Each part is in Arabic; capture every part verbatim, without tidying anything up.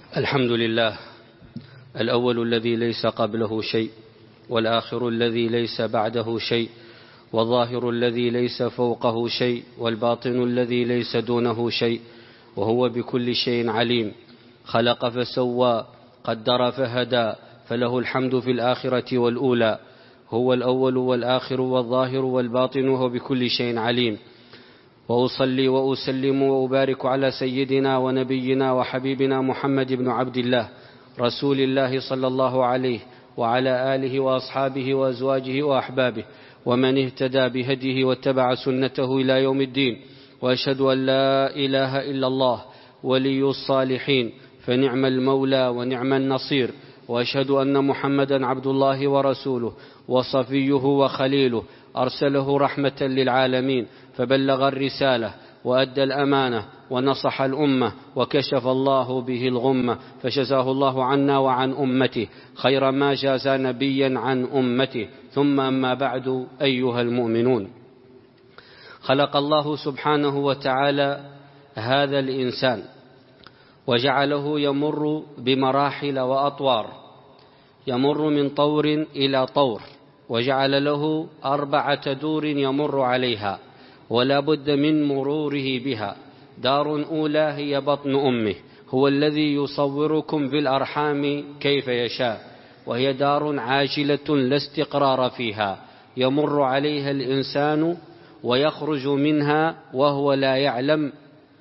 الحمد لله الأول الذي ليس قبله شيء، والآخر الذي ليس بعده شيء، والظاهر الذي ليس فوقه شيء، والباطن الذي ليس دونه شيء، وهو بكل شيء عليم. خلق فسوى، قدر فهدى، فله الحمد في الآخرة والأولى. هو الأول والآخر والظاهر والباطن، وهو بكل شيء عليم. وأصلي وأسلم وأبارك على سيدنا ونبينا وحبيبنا محمد بن عبد الله، رسول الله صلى الله عليه وعلى آله وأصحابه وأزواجه وأحبابه، ومن اهتدى بهديه واتبع سنته إلى يوم الدين. وأشهد أن لا إله إلا الله ولي الصالحين، فنعم المولى ونعم النصير. وأشهد أن محمدا عبد الله ورسوله وصفيه وخليله، أرسله رحمة للعالمين، فبلغ الرسالة وأدى الأمانة ونصح الأمة، وكشف الله به الغمة، فجزاه الله عنا وعن أمته خير ما جازى نبيا عن أمته. ثم أما بعد، أيها المؤمنون، خلق الله سبحانه وتعالى هذا الإنسان وجعله يمر بمراحل وأطوار، يمر من طور إلى طور، وجعل له أربعة دور يمر عليها ولا بد من مروره بها. دار أولى هي بطن أمه، هو الذي يصوركم في الأرحام كيف يشاء، وهي دار عاجلة لا استقرار فيها، يمر عليها الإنسان ويخرج منها وهو لا يعلم.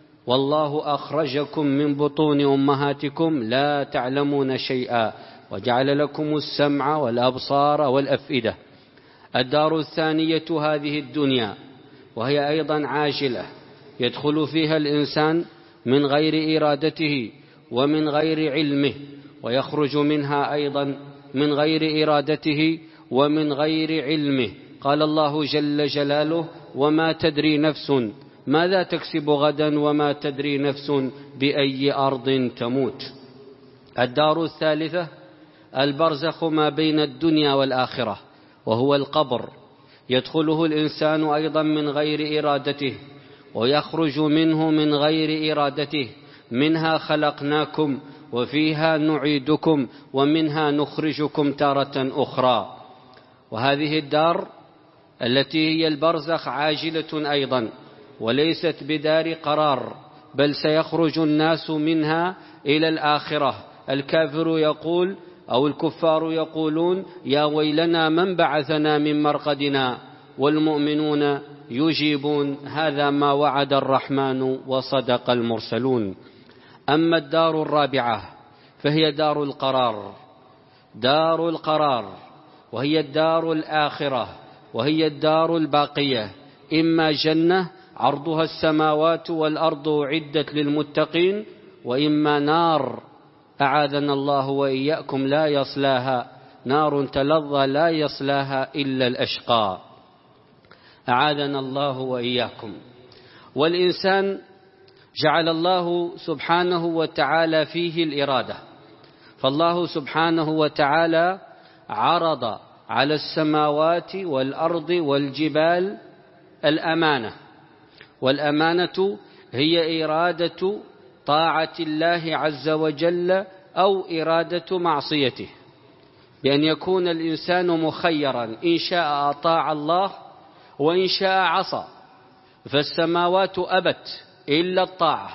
والله أخرجكم من بطون أمهاتكم لا تعلمون شيئا، وجعل لكم السمع والأبصار والأفئدة. الدار الثانية هذه الدنيا، وهي أيضا عاجلة، يدخل فيها الإنسان من غير إرادته ومن غير علمه، ويخرج منها أيضا من غير إرادته ومن غير علمه. قال الله جل جلاله: وما تدري نفس ماذا تكسب غدا، وما تدري نفس بأي أرض تموت. الدار الثالثة البرزخ ما بين الدنيا والآخرة، وهو القبر، يدخله الإنسان أيضا من غير إرادته ويخرج منه من غير إرادته. منها خلقناكم وفيها نعيدكم ومنها نخرجكم تارة أخرى. وهذه الدار التي هي البرزخ عاجلة أيضا، وليست بدار قرار، بل سيخرج الناس منها إلى الآخرة. الكافر يقول أو الكفار يقولون: يا ويلنا من بعثنا من مرقدنا، والمؤمنون يجيبون: هذا ما وعد الرحمن وصدق المرسلون. أما الدار الرابعة فهي دار القرار، دار القرار، وهي الدار الآخرة، وهي الدار الباقية، إما جنة عرضها السماوات والأرض أعدت للمتقين، وإما نار أعاذنا الله وإياكم لا يصلاها، نار تلظى لا يصلاها إلا الأشقى، أعاذنا الله وإياكم. والإنسان جعل الله سبحانه وتعالى فيه الإرادة، فالله سبحانه وتعالى عرض على السماوات والأرض والجبال الأمانة، والأمانة هي إرادة طاعة الله عز وجل أو إرادة معصيته، بأن يكون الإنسان مخيرا، إن شاء أطاع الله وإن شاء عصى. فالسماوات أبت إلا الطاعة،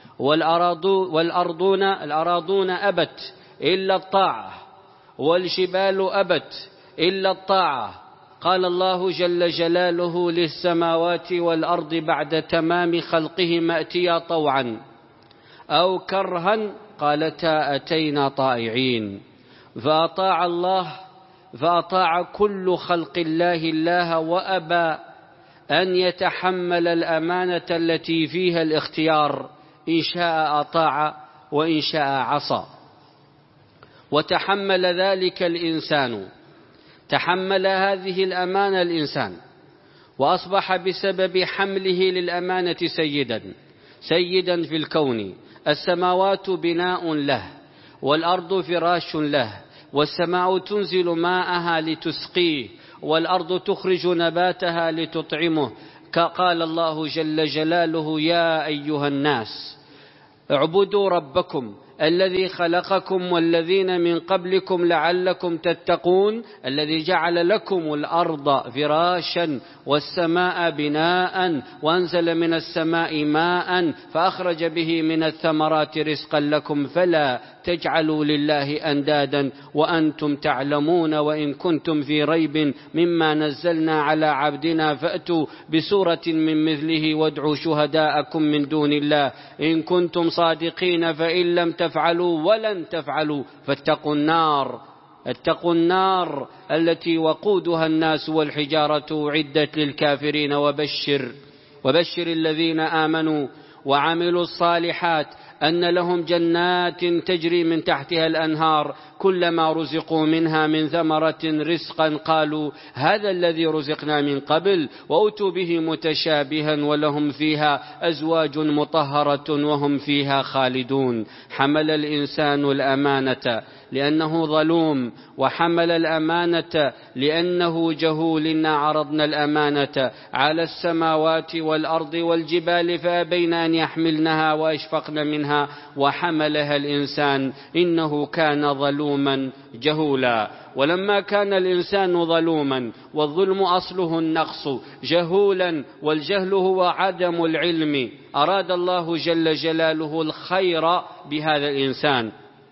والأرضون الأراضون أبت إلا الطاعة، والجبال أبت إلا الطاعة. قال الله جل جلاله للسماوات والأرض بعد تمام خلقهما: ائتيا طوعا أو كرها قالتا أتينا طائعين. فأطاع الله، فأطاع كل خلق الله الله، وأبى أن يتحمل الأمانة التي فيها الاختيار، إن شاء أطاع وإن شاء عصى. وتحمل ذلك الإنسان، تحمل هذه الأمانة الإنسان، وأصبح بسبب حمله للأمانة سيدا سيدا في الكون. السماوات بناء له، والأرض فراش له، والسماء تنزل ماءها لتسقيه، والأرض تخرج نباتها لتطعمه. قال الله جل جلاله: يا أيها الناس اعبدوا ربكم الذي خلقكم والذين من قبلكم لعلكم تتقون الذي جعل لكم الأرض فراشا والسماء بناء وأنزل من السماء ماء فأخرج به من الثمرات رزقا لكم فلا تجعلوا لله أندادا وأنتم تعلمون وإن كنتم في ريب مما نزلنا على عبدنا فأتوا بسورة من مثله وادعوا شهداءكم من دون الله إن كنتم صادقين فإن لم تفعلوا ولن تفعلوا فاتقوا النار اتقوا النار التي وقودها الناس والحجارة أعدت للكافرين وبشر وبشر الذين آمنوا وعملوا الصالحات أن لهم جنات تجري من تحتها الأنهار كلما رزقوا منها من ثمرة رزقا قالوا هذا الذي رزقنا من قبل وأتوا به متشابها ولهم فيها أزواج مطهرة وهم فيها خالدون. حمل الإنسان الأمانة لأنه ظلوم وحمل الأمانة لأنه جهول. إنا عرضنا الأمانة على السماوات والأرض والجبال فأبين أن يحملنها وأشفقن منها وحملها الإنسان إنه كان ظلوما جهولا. ولما كان الإنسان ظلوما والظلم أصله النقص جهولا والجهل هو عدم العلم أراد الله جل جلاله الخير بهذا الإنسان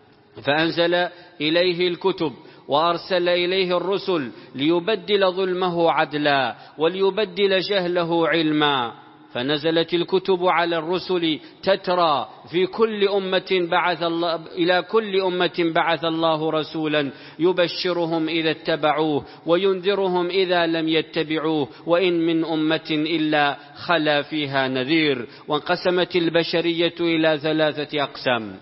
فأنزل إليه الكتب وأرسل إليه الرسل ليبدل ظلمه عدلا وليبدل جهله علما. فنزلت الكتب على الرسل تترى في كل أمة بعث الله إلى كل أمة بعث الله رسولا يبشرهم إذا اتبعوه وينذرهم إذا لم يتبعوه وإن من أمة إلا خلا فيها نذير. وانقسمت البشرية إلى ثلاثة أقسام.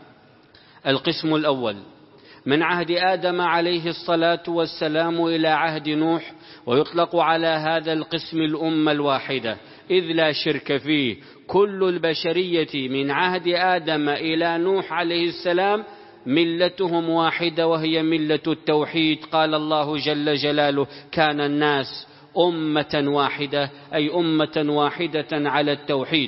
القسم الأول من عهد آدم عليه الصلاة والسلام إلى عهد نوح ويطلق على هذا القسم الأمة الواحدة إذ لا شرك فيه. كل البشرية من عهد آدم إلى نوح عليه السلام ملتهم واحدة وهي ملة التوحيد. قال الله جل جلاله كان الناس أمة واحدة أي أمة واحدة على التوحيد.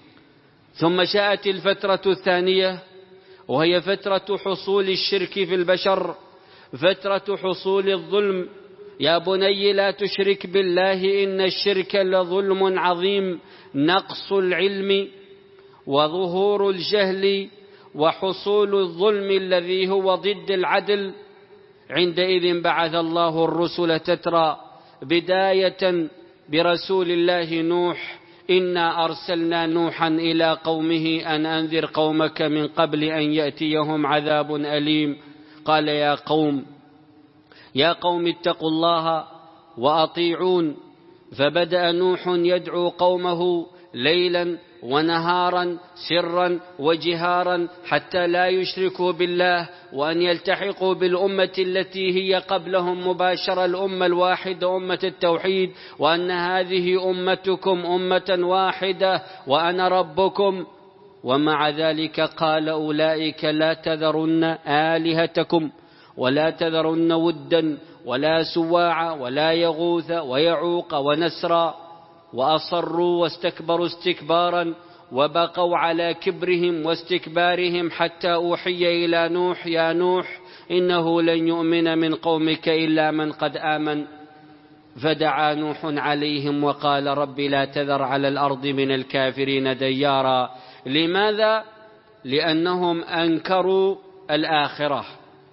ثم جاءت الفترة الثانية وهي فترة حصول الشرك في البشر فترة حصول الظلم. يا بني لا تشرك بالله إن الشرك لظلم عظيم. نقص العلم وظهور الجهل وحصول الظلم الذي هو ضد العدل. عندئذ بعث الله الرسل تترى بداية برسول الله نوح إنا أرسلنا نوحا إلى قومه أن أنذر قومك من قبل أن يأتيهم عذاب أليم. قال يا قوم يا قوم اتقوا الله وأطيعون. فبدأ نوح يدعو قومه ليلا ونهارا سرا وجهارا حتى لا يشركوا بالله وأن يلتحقوا بالأمة التي هي قبلهم مباشرة الأمة الواحدة أمة التوحيد وأن هذه أمتكم أمة واحدة وأنا ربكم. ومع ذلك قال أولئك لا تذرن آلهتكم ولا تذرن ودا ولا سواع ولا يغوث ويعوق ونسرا وأصروا واستكبروا استكبارا وبقوا على كبرهم واستكبارهم حتى أوحي إلى نوح يا نوح إنه لن يؤمن من قومك إلا من قد آمن. فدعا نوح عليهم وقال رب لا تذر على الأرض من الكافرين ديارا. لماذا؟ لأنهم أنكروا الآخرة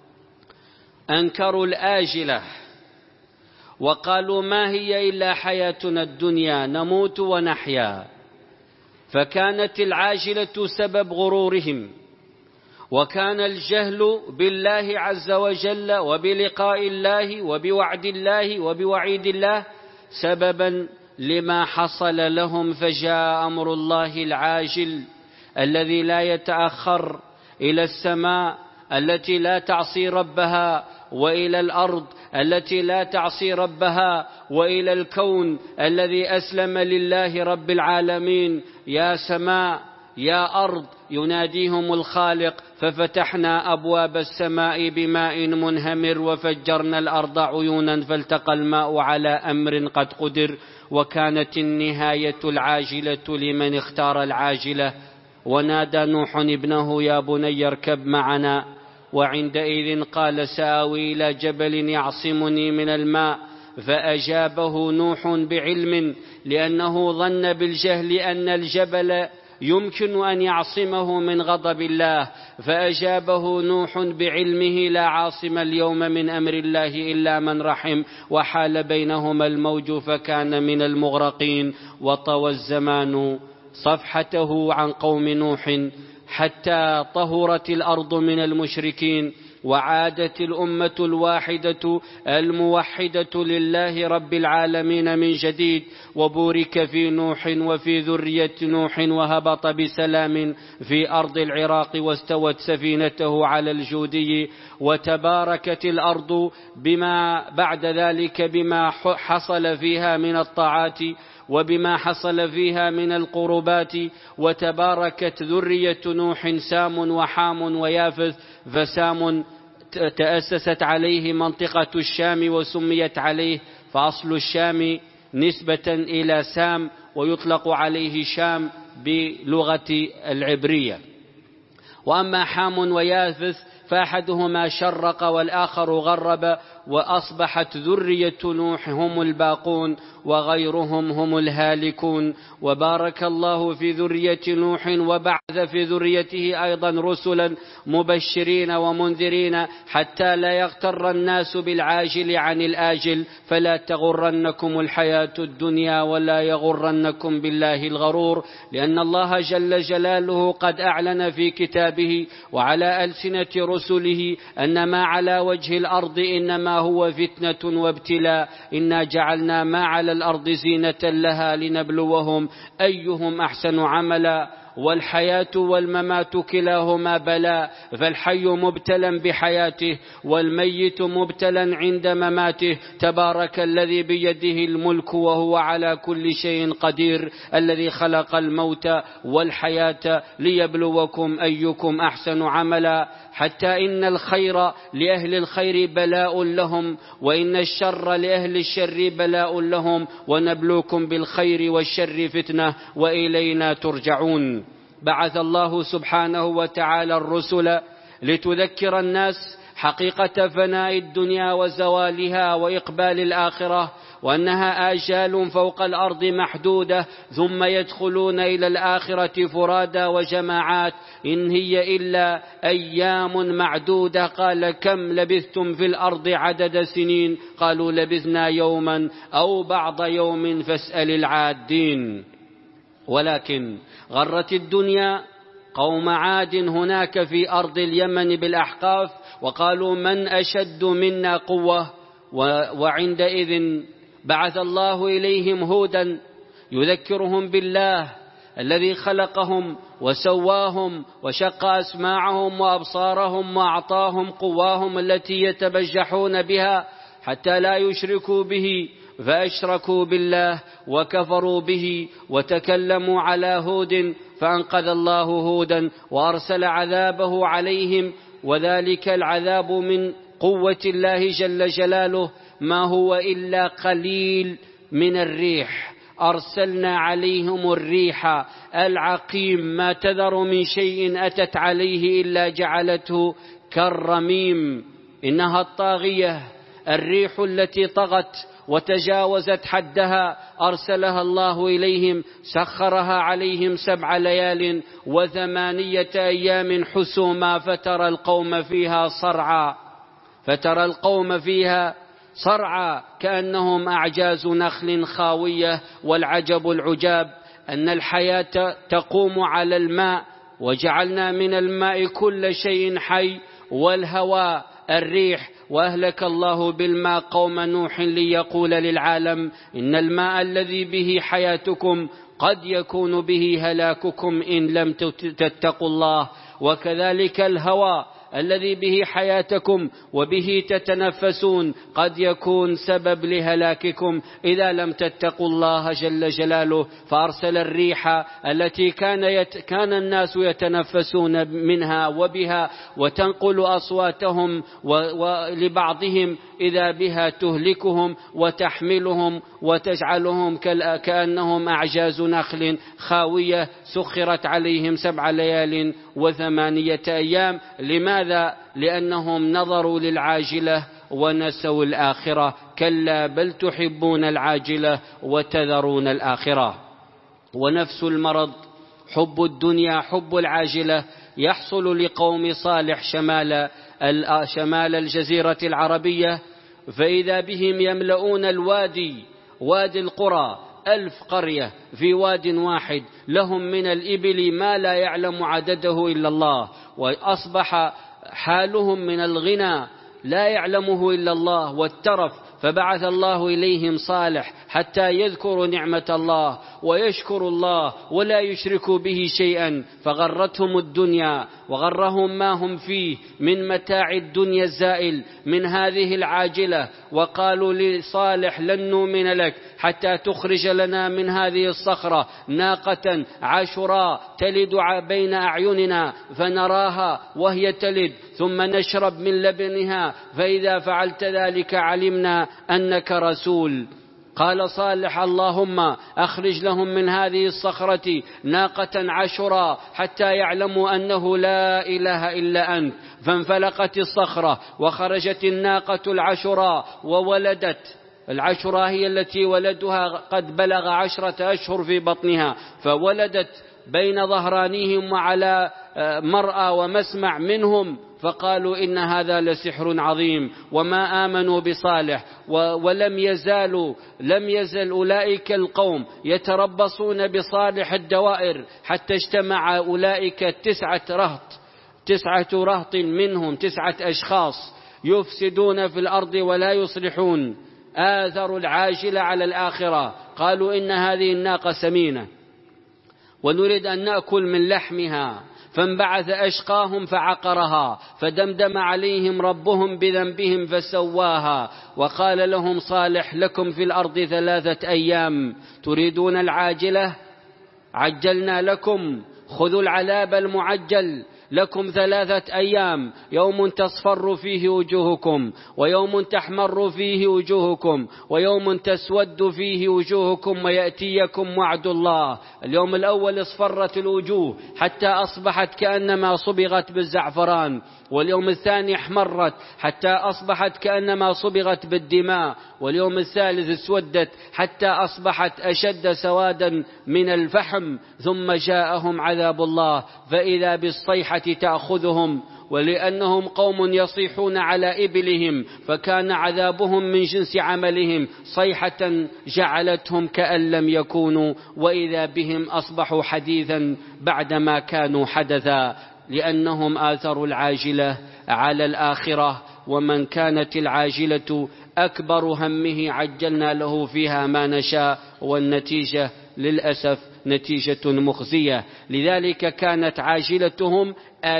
أنكروا الآجلة وقالوا ما هي إلا حياتنا الدنيا نموت ونحيا. فكانت العاجلة سبب غرورهم وكان الجهل بالله عز وجل وبلقاء الله وبوعد الله وبوعيد الله سببا لما حصل لهم. فجاء أمر الله العاجل الذي لا يتأخر إلى السماء التي لا تعصي ربها وإلى الأرض التي لا تعصي ربها وإلى الكون الذي أسلم لله رب العالمين. يا سماء يا أرض يناديهم الخالق ففتحنا أبواب السماء بماء منهمر وفجرنا الأرض عيونا فالتقى الماء على أمر قد قدر. وكانت النهاية العاجلة لمن اختار العاجلة ونادى نوح ابنه يا بني اركب معنا، وعندئذ قال سآوي إلى جبل يعصمني من الماء، فأجابه نوح بعلم، لأنه ظن بالجهل أن الجبل يمكن أن يعصمه من غضب الله، فأجابه نوح بعلمه لا عاصم اليوم من أمر الله إلا من رحم، وحال بينهما الموج فكان من المغرقين. وطوى الزمان صفحته عن قوم نوح حتى طهرت الأرض من المشركين، وعادت الأمة الواحدة الموحدة لله رب العالمين من جديد، وبورك في نوح وفي ذرية نوح، وهبط بسلام في أرض العراق، واستوت سفينته على الجودي، وتباركت الأرض بما بعد ذلك بما حصل فيها من الطاعات وبما حصل فيها من القربات، وتباركت ذرية نوح سام وحام ويافث، فسام تأسست عليه منطقة الشام وسميت عليه، فأصل الشام نسبة إلى سام، ويطلق عليه شام بلغة العبرية. وأما حام ويافث فأحدهما شرق والآخر غرب، وأصبحت ذرية نوح هم الباقون وغيرهم هم الهالكون. وبارك الله في ذرية نوح، وبعث في ذريته أيضا رسلا مبشرين ومنذرين، حتى لا يغتر الناس بالعاجل عن الآجل، فلا تغرنكم الحياة الدنيا ولا يغرنكم بالله الغرور، لأن الله جل جلاله قد أعلن في كتابه وعلى ألسنة رسله أن ما على وجه الأرض إنما هو فتنة وابتلاء، إنا جعلنا ما على الأرض زينة لها لنبلوهم أيهم أحسن عملا، والحياة والممات كلاهما بلاء، فالحي مبتلا بحياته والميت مبتلا عند مماته. تبارك الذي بيده الملك وهو على كل شيء قدير، الذي خلق الموت والحياة ليبلوكم أيكم أحسن عملا، حتى إن الخير لأهل الخير بلاء لهم، وإن الشر لأهل الشر بلاء لهم، ونبلوكم بالخير والشر فتنة وإلينا ترجعون. بعث الله سبحانه وتعالى الرسل لتذكر الناس حقيقة فناء الدنيا وزوالها وإقبال الآخرة، وأنها آجال فوق الأرض محدودة، ثم يدخلون إلى الآخرة فرادى وجماعات، إن هي إلا أيام معدودة. قال كم لبثتم في الأرض عدد سنين؟ قالوا لبثنا يوما أو بعض يوم فاسأل العادين. ولكن غرت الدنيا قوم عاد هناك في أرض اليمن بالأحقاف، وقالوا من أشد منا قوة، وعندئذ بعث الله إليهم هودا يذكرهم بالله الذي خلقهم وسواهم وشق أسماعهم وأبصارهم وأعطاهم قواهم التي يتبجحون بها حتى لا يشركوا به، فأشركوا بالله وكفروا به وتكلموا على هود، فأنقذ الله هودا وأرسل عذابه عليهم، وذلك العذاب من قوة الله جل جلاله، ما هو إلا قليل من الريح. أرسلنا عليهم الريح العقيم، ما تذر من شيء أتت عليه إلا جعلته كالرميم. إنها الطاغية، الريح التي طغت وتجاوزت حدها، أرسلها الله إليهم، سخرها عليهم سبع ليال وثمانية أيام حسوما، فترى القوم فيها صرعى فترى القوم فيها صرعى كأنهم أعجاز نخل خاوية. والعجب العجاب أن الحياة تقوم على الماء، وجعلنا من الماء كل شيء حي، والهواء الريح، وأهلك الله بالماء قوم نوح ليقول للعالم إن الماء الذي به حياتكم قد يكون به هلاككم إن لم تتقوا الله. وكذلك الهواء الذي به حياتكم وبه تتنفسون قد يكون سبب لهلاككم إذا لم تتقوا الله جل جلاله، فأرسل الريح التي كان, يت كان الناس يتنفسون منها وبها وتنقل أصواتهم ولبعضهم إذا بها تهلكهم وتحملهم وتجعلهم كأنهم أعجاز نخل خاوية سخرت عليهم سبع ليال وثمانية أيام. لماذا؟ لأنهم نظروا للعاجلة ونسوا الآخرة. كلا بل تحبون العاجلة وتذرون الآخرة. ونفس المرض حب الدنيا حب العاجلة يحصل لقوم صالح شمال شمال الجزيرة العربية، فإذا بهم يملؤون الوادي وادي القرى ألف قرية في واد واحد، لهم من الإبل ما لا يعلم عدده إلا الله، وأصبح حالهم من الغنى لا يعلمه إلا الله والترف، فبعث الله إليهم صالح حتى يذكروا نعمة الله ويشكروا الله ولا يشركوا به شيئا، فغرتهم الدنيا وغرهم ما هم فيه من متاع الدنيا الزائل من هذه العاجلة، وقالوا لصالح لن نؤمن لك حتى تخرج لنا من هذه الصخرة ناقة عاشوراء تلد بين أعيننا فنراها وهي تلد ثم نشرب من لبنها، فإذا فعلت ذلك علمنا أنك رسول. قال صالح اللهم أخرج لهم من هذه الصخرة ناقة عاشوراء حتى يعلموا أنه لا إله إلا أنت، فانفلقت الصخرة وخرجت الناقة العاشوراء وولدت. العاشوراء هي التي ولدها قد بلغ عشرة أشهر في بطنها، فولدت بين ظهرانيهم وعلى مرأى ومسمع منهم، فقالوا إن هذا لسحر عظيم وما آمنوا بصالح. ولم يزالوا لم يزل أولئك القوم يتربصون بصالح الدوائر حتى اجتمع أولئك تسعة رهط تسعة رهط منهم تسعة أشخاص يفسدون في الأرض ولا يصلحون، آثروا العاجلة على الآخرة. قالوا إن هذه الناقة سمينة ونريد أن نأكل من لحمها، فانبعث أشقاهم فعقرها، فدمدم عليهم ربهم بذنبهم فسواها. وقال لهم صالح لكم في الأرض ثلاثة أيام تريدون العاجلة عجلنا لكم، خذوا العذاب المعجل لكم ثلاثة أيام، يوم تصفر فيه وجوهكم ويوم تحمر فيه وجوهكم ويوم تسود فيه وجوهكم ويأتيكم وعد الله. اليوم الأول اصفرت الوجوه حتى أصبحت كأنما صبغت بالزعفران، واليوم الثاني احمرت حتى أصبحت كأنما صبغت بالدماء، واليوم الثالث اسودت حتى أصبحت أشد سوادا من الفحم. ثم جاءهم عذاب الله فإذا بالصيحة تأخذهم، ولأنهم قوم يصيحون على إبلهم فكان عذابهم من جنس عملهم، صيحة جعلتهم كأن لم يكونوا، وإذا بهم أصبحوا حديثا بعدما كانوا حدثا، لأنهم آثروا العاجلة على الآخرة. ومن كانت العاجلة أكبر همه عجلنا له فيها ما نشاء، والنتيجة للأسف نتيجة مخزية. لذلك كانت عاجلتهم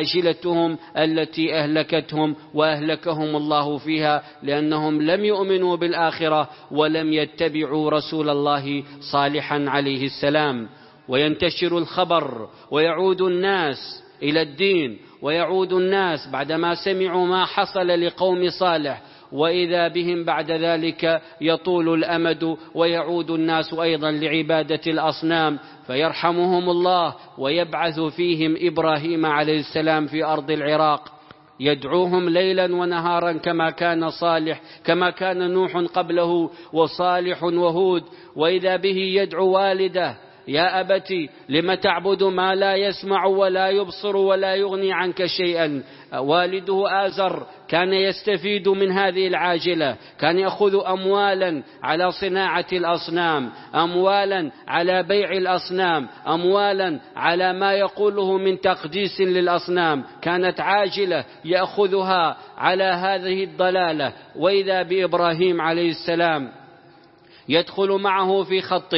آجلتهم التي أهلكتهم وأهلكهم الله فيها، لأنهم لم يؤمنوا بالآخرة ولم يتبعوا رسول الله صالحا عليه السلام. وينتشر الخبر ويعود الناس إلى الدين، ويعود الناس بعدما سمعوا ما حصل لقوم صالح، وإذا بهم بعد ذلك يطول الأمد ويعود الناس أيضا لعبادة الأصنام، فيرحمهم الله ويبعث فيهم إبراهيم عليه السلام في أرض العراق يدعوهم ليلا ونهارا كما كان صالح كما كان نوح قبله وصالح وهود. وإذا به يدعو والده يا أبتي لم تعبد ما لا يسمع ولا يبصر ولا يغني عنك شيئا. والده آزر كان يستفيد من هذه العاجلة، كان يأخذ أموالا على صناعة الأصنام، أموالا على بيع الأصنام، أموالا على ما يقوله من تقديس للأصنام، كانت عاجلة يأخذها على هذه الضلالة. وإذا بإبراهيم عليه السلام يدخل معه في خطه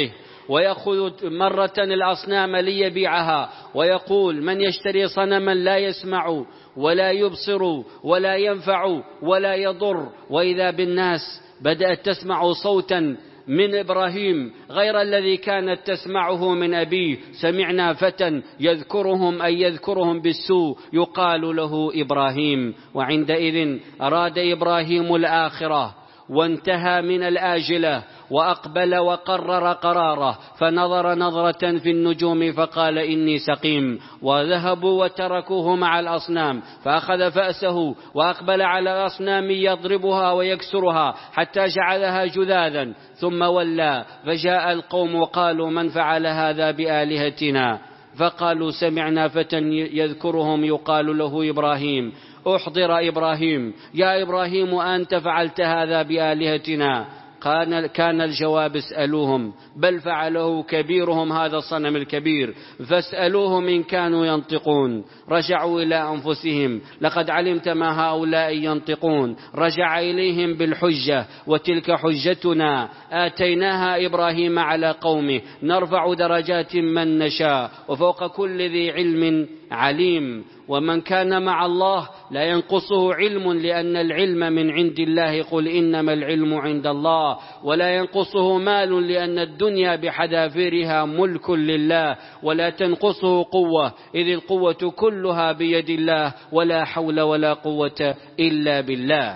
ويأخذ مرة الأصنام ليبيعها، ويقول: من يشتري صنما لا يسمع ولا يبصر ولا ينفع ولا يضر. وإذا بالناس بدأت تسمع صوتا من إبراهيم غير الذي كانت تسمعه من أبيه. سمعنا فتى يذكرهم أي يذكرهم بالسوء يقال له إبراهيم. وعندئذ أراد إبراهيم الآخرة وانتهى من الآجلة، وأقبل وقرر قراره، فنظر نظرة في النجوم فقال: إني سقيم. وذهبوا وتركوه مع الأصنام، فأخذ فأسه وأقبل على الأصنام يضربها ويكسرها حتى جعلها جذاذا، ثم ولى فجاء القوم وقالوا: من فعل هذا بآلهتنا؟ فقالوا: سمعنا فتى يذكرهم يقال له إبراهيم. أحضر إبراهيم: يا إبراهيم أنت فعلت هذا بآلهتنا؟ كان, كان الجواب: اسألوهم، بل فعله كبيرهم هذا الصنم الكبير، فاسألوهم إن كانوا ينطقون. رجعوا إلى أنفسهم: لقد علمت ما هؤلاء ينطقون. رجع إليهم بالحجة: وتلك حجتنا آتيناها إبراهيم على قومه نرفع درجات من نشاء وفوق كل ذي علم عليم. ومن كان مع الله لا ينقصه علم، لأن العلم من عند الله، قل إنما العلم عند الله. ولا ينقصه مال، لأن الدنيا بحذافيرها ملك لله. ولا تنقصه قوة، إذ القوة كلها بيد الله، ولا حول ولا قوة إلا بالله.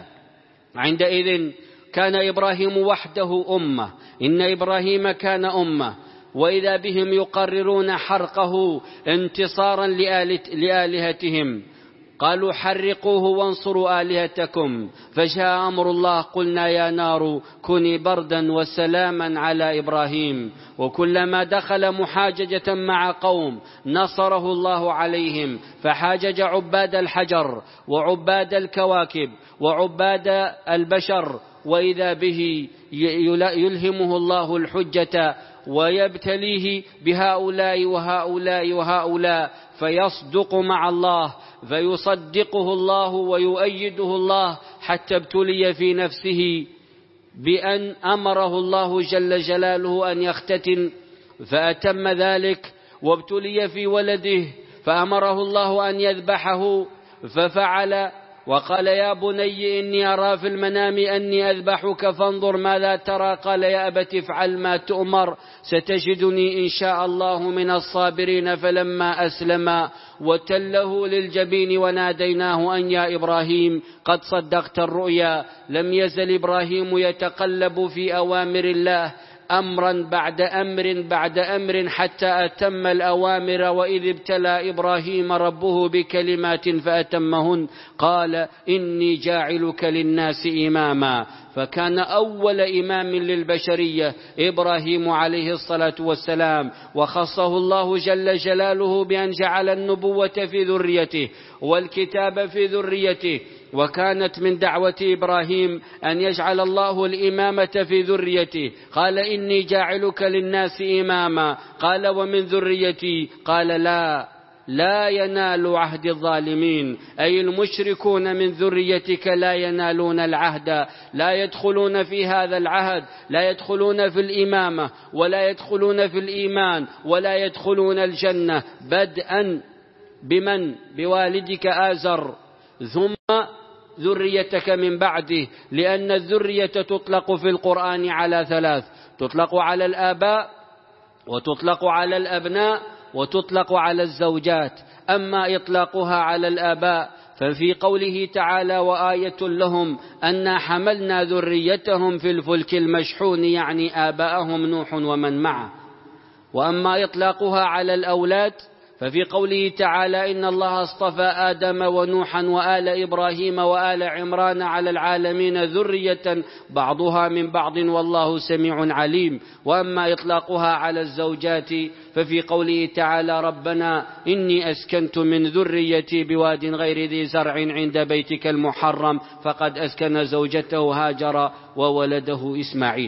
عندئذ كان إبراهيم وحده أمة، إن إبراهيم كان أمة، وإذا بهم يقررون حرقه انتصارا لآلهتهم. قالوا: حرقوه وانصروا آلهتكم. فجاء أمر الله: قلنا يا نار كوني بردا وسلاما على إبراهيم. وكلما دخل محاججة مع قوم نصره الله عليهم، فحاجج عباد الحجر وعباد الكواكب وعباد البشر، وإذا به يلهمه الله الحجة ويبتليه بهؤلاء وهؤلاء وهؤلاء، فيصدق مع الله، فيصدقه الله ويؤيده الله، حتى ابتلي في نفسه بأن أمره الله جل جلاله أن يختتن فأتم ذلك، وابتلي في ولده فأمره الله أن يذبحه ففعل، وقال: يا بني إني أرى في المنام أني أذبحك فانظر ماذا ترى؟ قال: يا أبت افعل ما تؤمر، ستجدني إن شاء الله من الصابرين. فلما أسلم وتله للجبين وناديناه أن يا إبراهيم قد صدقت الرؤيا. لم يزل إبراهيم يتقلب في أوامر الله أمرا بعد أمر بعد أمر حتى أتم الأوامر. وإذ ابتلى إبراهيم ربه بكلمات فأتمهن قال: إني جاعلك للناس إماما. فكان أول إمام للبشرية إبراهيم عليه الصلاة والسلام، وخصه الله جل جلاله بأن جعل النبوة في ذريته والكتاب في ذريته. وكانت من دعوة إبراهيم أن يجعل الله الإمامة في ذريته. قال: إني جاعلك للناس إماما. قال: ومن ذريتي؟ قال: لا لا ينال عهد الظالمين، أي المشركون من ذريتك لا ينالون العهد، لا يدخلون في هذا العهد، لا يدخلون في الإمامة ولا يدخلون في الإيمان ولا يدخلون الجنة، بدءا بمن؟ بوالدك آزر، ثم ذريتك من بعده. لأن الذرية تطلق في القرآن على ثلاث: تطلق على الآباء، وتطلق على الأبناء، وتطلق على الزوجات. أما إطلاقها على الآباء ففي قوله تعالى: وآية لهم أنا حملنا ذريتهم في الفلك المشحون، يعني آباءهم نوح ومن معه. وأما إطلاقها على الأولاد ففي قوله تعالى: إن الله اصطفى آدم ونوحا وآل إبراهيم وآل عمران على العالمين ذرية بعضها من بعض والله سميع عليم. وأما إطلاقها على الزوجات ففي قوله تعالى: ربنا إني أسكنت من ذريتي بواد غير ذي زرع عند بيتك المحرم، فقد أسكن زوجته هاجر وولده إسماعيل.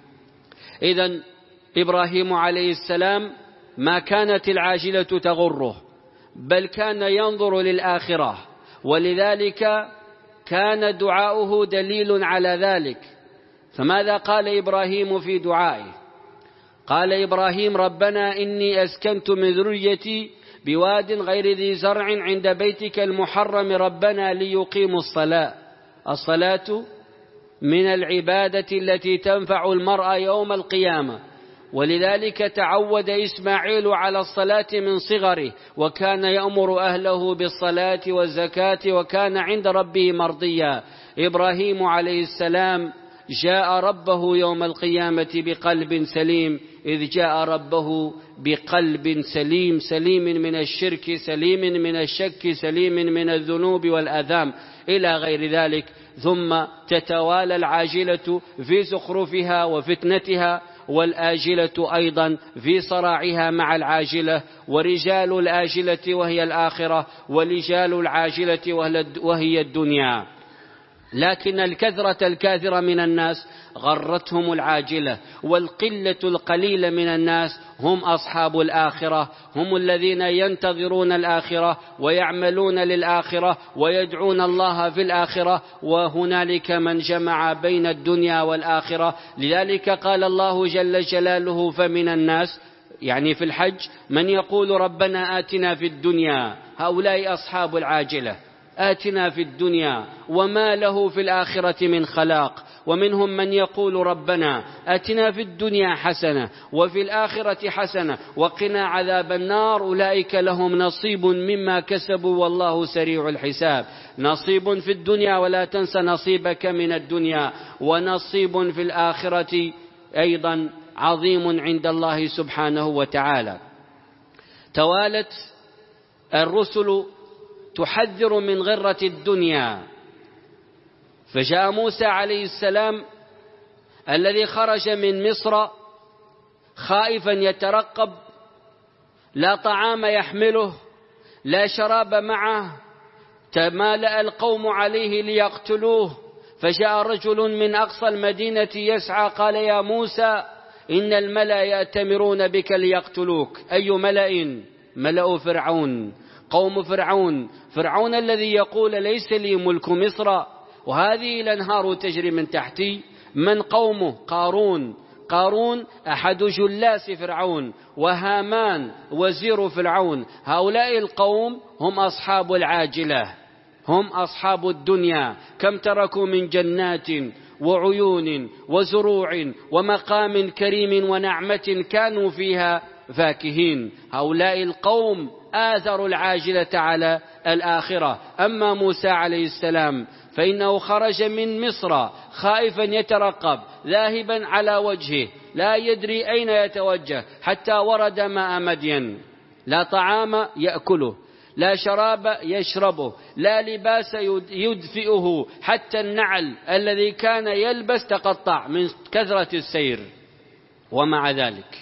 إذن إبراهيم عليه السلام ما كانت العاجلة تغره، بل كان ينظر للآخرة، ولذلك كان دعاؤه دليل على ذلك. فماذا قال إبراهيم في دعائه؟ قال إبراهيم ربنا إني أسكنت من ذريتي بواد غير ذي زرع عند بيتك المحرم ربنا ليقيموا الصلاة. الصلاة من العبادة التي تنفع المرء يوم القيامة، ولذلك تعود إسماعيل على الصلاة من صغره، وكان يأمر أهله بالصلاة والزكاة، وكان عند ربه مرضيا. إبراهيم عليه السلام جاء ربه يوم القيامة بقلب سليم، إذ جاء ربه بقلب سليم، سليم من الشرك، سليم من الشك، سليم من الذنوب والآثام إلى غير ذلك. ثم تتوالى العاجلة في زخرفها وفتنتها، والآجلة أيضا في صراعها مع العاجلة، ورجال الآجلة وهي الآخرة، ورجال العاجلة وهي الدنيا. لكن الكثرة الكاثرة من الناس غرتهم العاجلة، والقلة القليلة من الناس هم أصحاب الآخرة، هم الذين ينتظرون الآخرة ويعملون للآخرة ويدعون الله في الآخرة، وهنالك من جمع بين الدنيا والآخرة. لذلك قال الله جل جلاله فمن الناس، يعني في الحج، من يقول ربنا آتنا في الدنيا، هؤلاء أصحاب العاجلة، آتنا في الدنيا وما له في الآخرة من خلاق. ومنهم من يقول ربنا آتنا في الدنيا حسنة وفي الآخرة حسنة وقنا عذاب النار، أولئك لهم نصيب مما كسبوا والله سريع الحساب. نصيب في الدنيا، ولا تنس نصيبك من الدنيا، ونصيب في الآخرة أيضا عظيم عند الله سبحانه وتعالى. توالت الرسل تحذر من غرة الدنيا، فجاء موسى عليه السلام الذي خرج من مصر خائفا يترقب، لا طعام يحمله، لا شراب معه، تمالأ القوم عليه ليقتلوه، فجاء رجل من أقصى المدينة يسعى قال يا موسى إن الملأ يأتمرون بك ليقتلوك. أي ملأ؟ ملأ فرعون، قوم فرعون، فرعون الذي يقول ليس لي ملك مصر وهذه الأنهار تجري من تحتي. من قومه؟ قارون، قارون أحد جلاس فرعون، وهامان وزير فرعون. هؤلاء القوم هم أصحاب العاجلة، هم أصحاب الدنيا. كم تركوا من جنات وعيون وزروع ومقام كريم ونعمة كانوا فيها فاكهين. هؤلاء القوم آثروا العاجلة على الآخرة. أما موسى عليه السلام فإنه خرج من مصر خائفا يترقب، ذاهبا على وجهه لا يدري أين يتوجه، حتى ورد ماء مدين. لا طعام يأكله، لا شراب يشربه، لا لباس يدفئه، حتى النعل الذي كان يلبس تقطع من كثرة السير. ومع ذلك